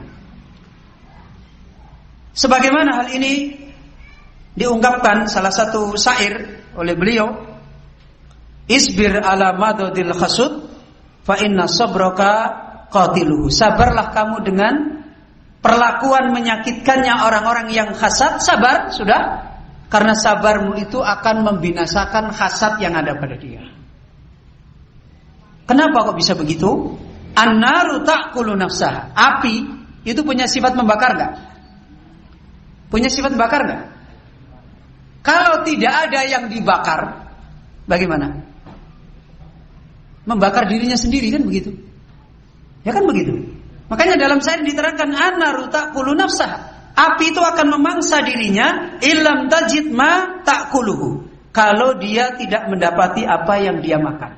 Sebagaimana hal ini diungkapkan salah satu syair oleh beliau, isbir ala madadil khasud fa inna sabraka qatiluhu. Sabarlah kamu dengan perlakuan menyakitkannya orang-orang yang hasad. Sabar, sudah. Karena sabarmu itu akan membinasakan hasad yang ada pada dia. Kenapa kok bisa begitu? An-naru ta'kulu nafsaha. Api itu punya sifat membakar enggak? Punya sifat membakar enggak? Kalau tidak ada yang dibakar, bagaimana? Membakar dirinya sendiri, kan begitu? Ya kan begitu. Makanya dalam syair diterangkan an-naru ta'kulu nafsaha. Api itu akan memangsa dirinya illam tajid ma ta'kuluhu. Kalau dia tidak mendapati apa yang dia makan.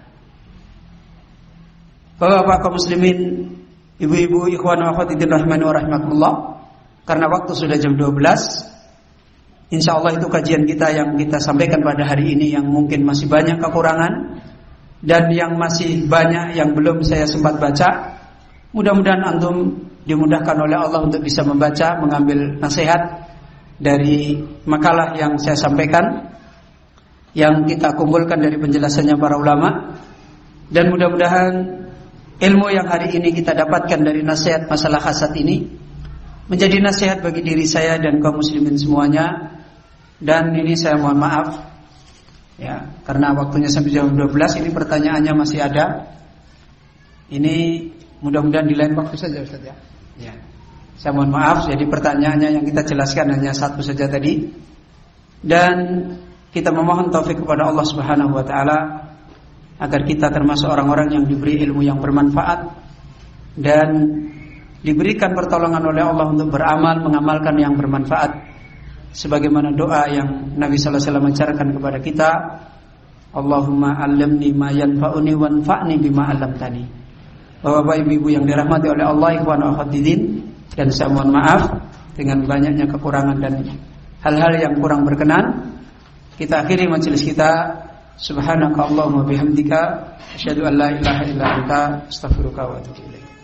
Bapak-bapak kaum muslimin, ibu-ibu, ikhwan wa akhwat fillah rahimani wa rahimakumullah. Karena waktu sudah jam 12. Insyaallah itu kajian kita yang kita sampaikan pada hari ini yang mungkin masih banyak kekurangan dan yang masih banyak yang belum saya sempat baca. Mudah-mudahan antum dimudahkan oleh Allah untuk bisa membaca, mengambil nasihat dari makalah yang saya sampaikan, yang kita kumpulkan dari penjelasannya para ulama. Dan mudah-mudahan ilmu yang hari ini kita dapatkan dari nasihat masalah hasad ini menjadi nasihat bagi diri saya dan kaum muslimin semuanya. Dan ini saya mohon maaf ya, karena waktunya sampai jam 12. Ini pertanyaannya masih ada. Ini mudah-mudahan di lain waktu saja Ustaz ya. Ya. Saya mohon maaf, jadi pertanyaannya yang kita jelaskan hanya satu saja tadi. Dan kita memohon taufik kepada Allah Subhanahu wa taala agar kita termasuk orang-orang yang diberi ilmu yang bermanfaat dan diberikan pertolongan oleh Allah untuk beramal, mengamalkan yang bermanfaat. Sebagaimana doa yang Nabi sallallahu alaihi wasallam ajarkan kepada kita, Allahumma 'allimni ma yanfa'uni wanfa'ni bima 'allamtani. Bapak ibu yang dirahmati oleh Allah, ikhwan wa akhwatiddin, dan saya mohon maaf dengan banyaknya kekurangan dan hal-hal yang kurang berkenan. Kita akhiri majelis kita. Subhanakallahumma bihamdika asyhadu an la ilaha illa anta astaghfiruka wa atubu ilaik.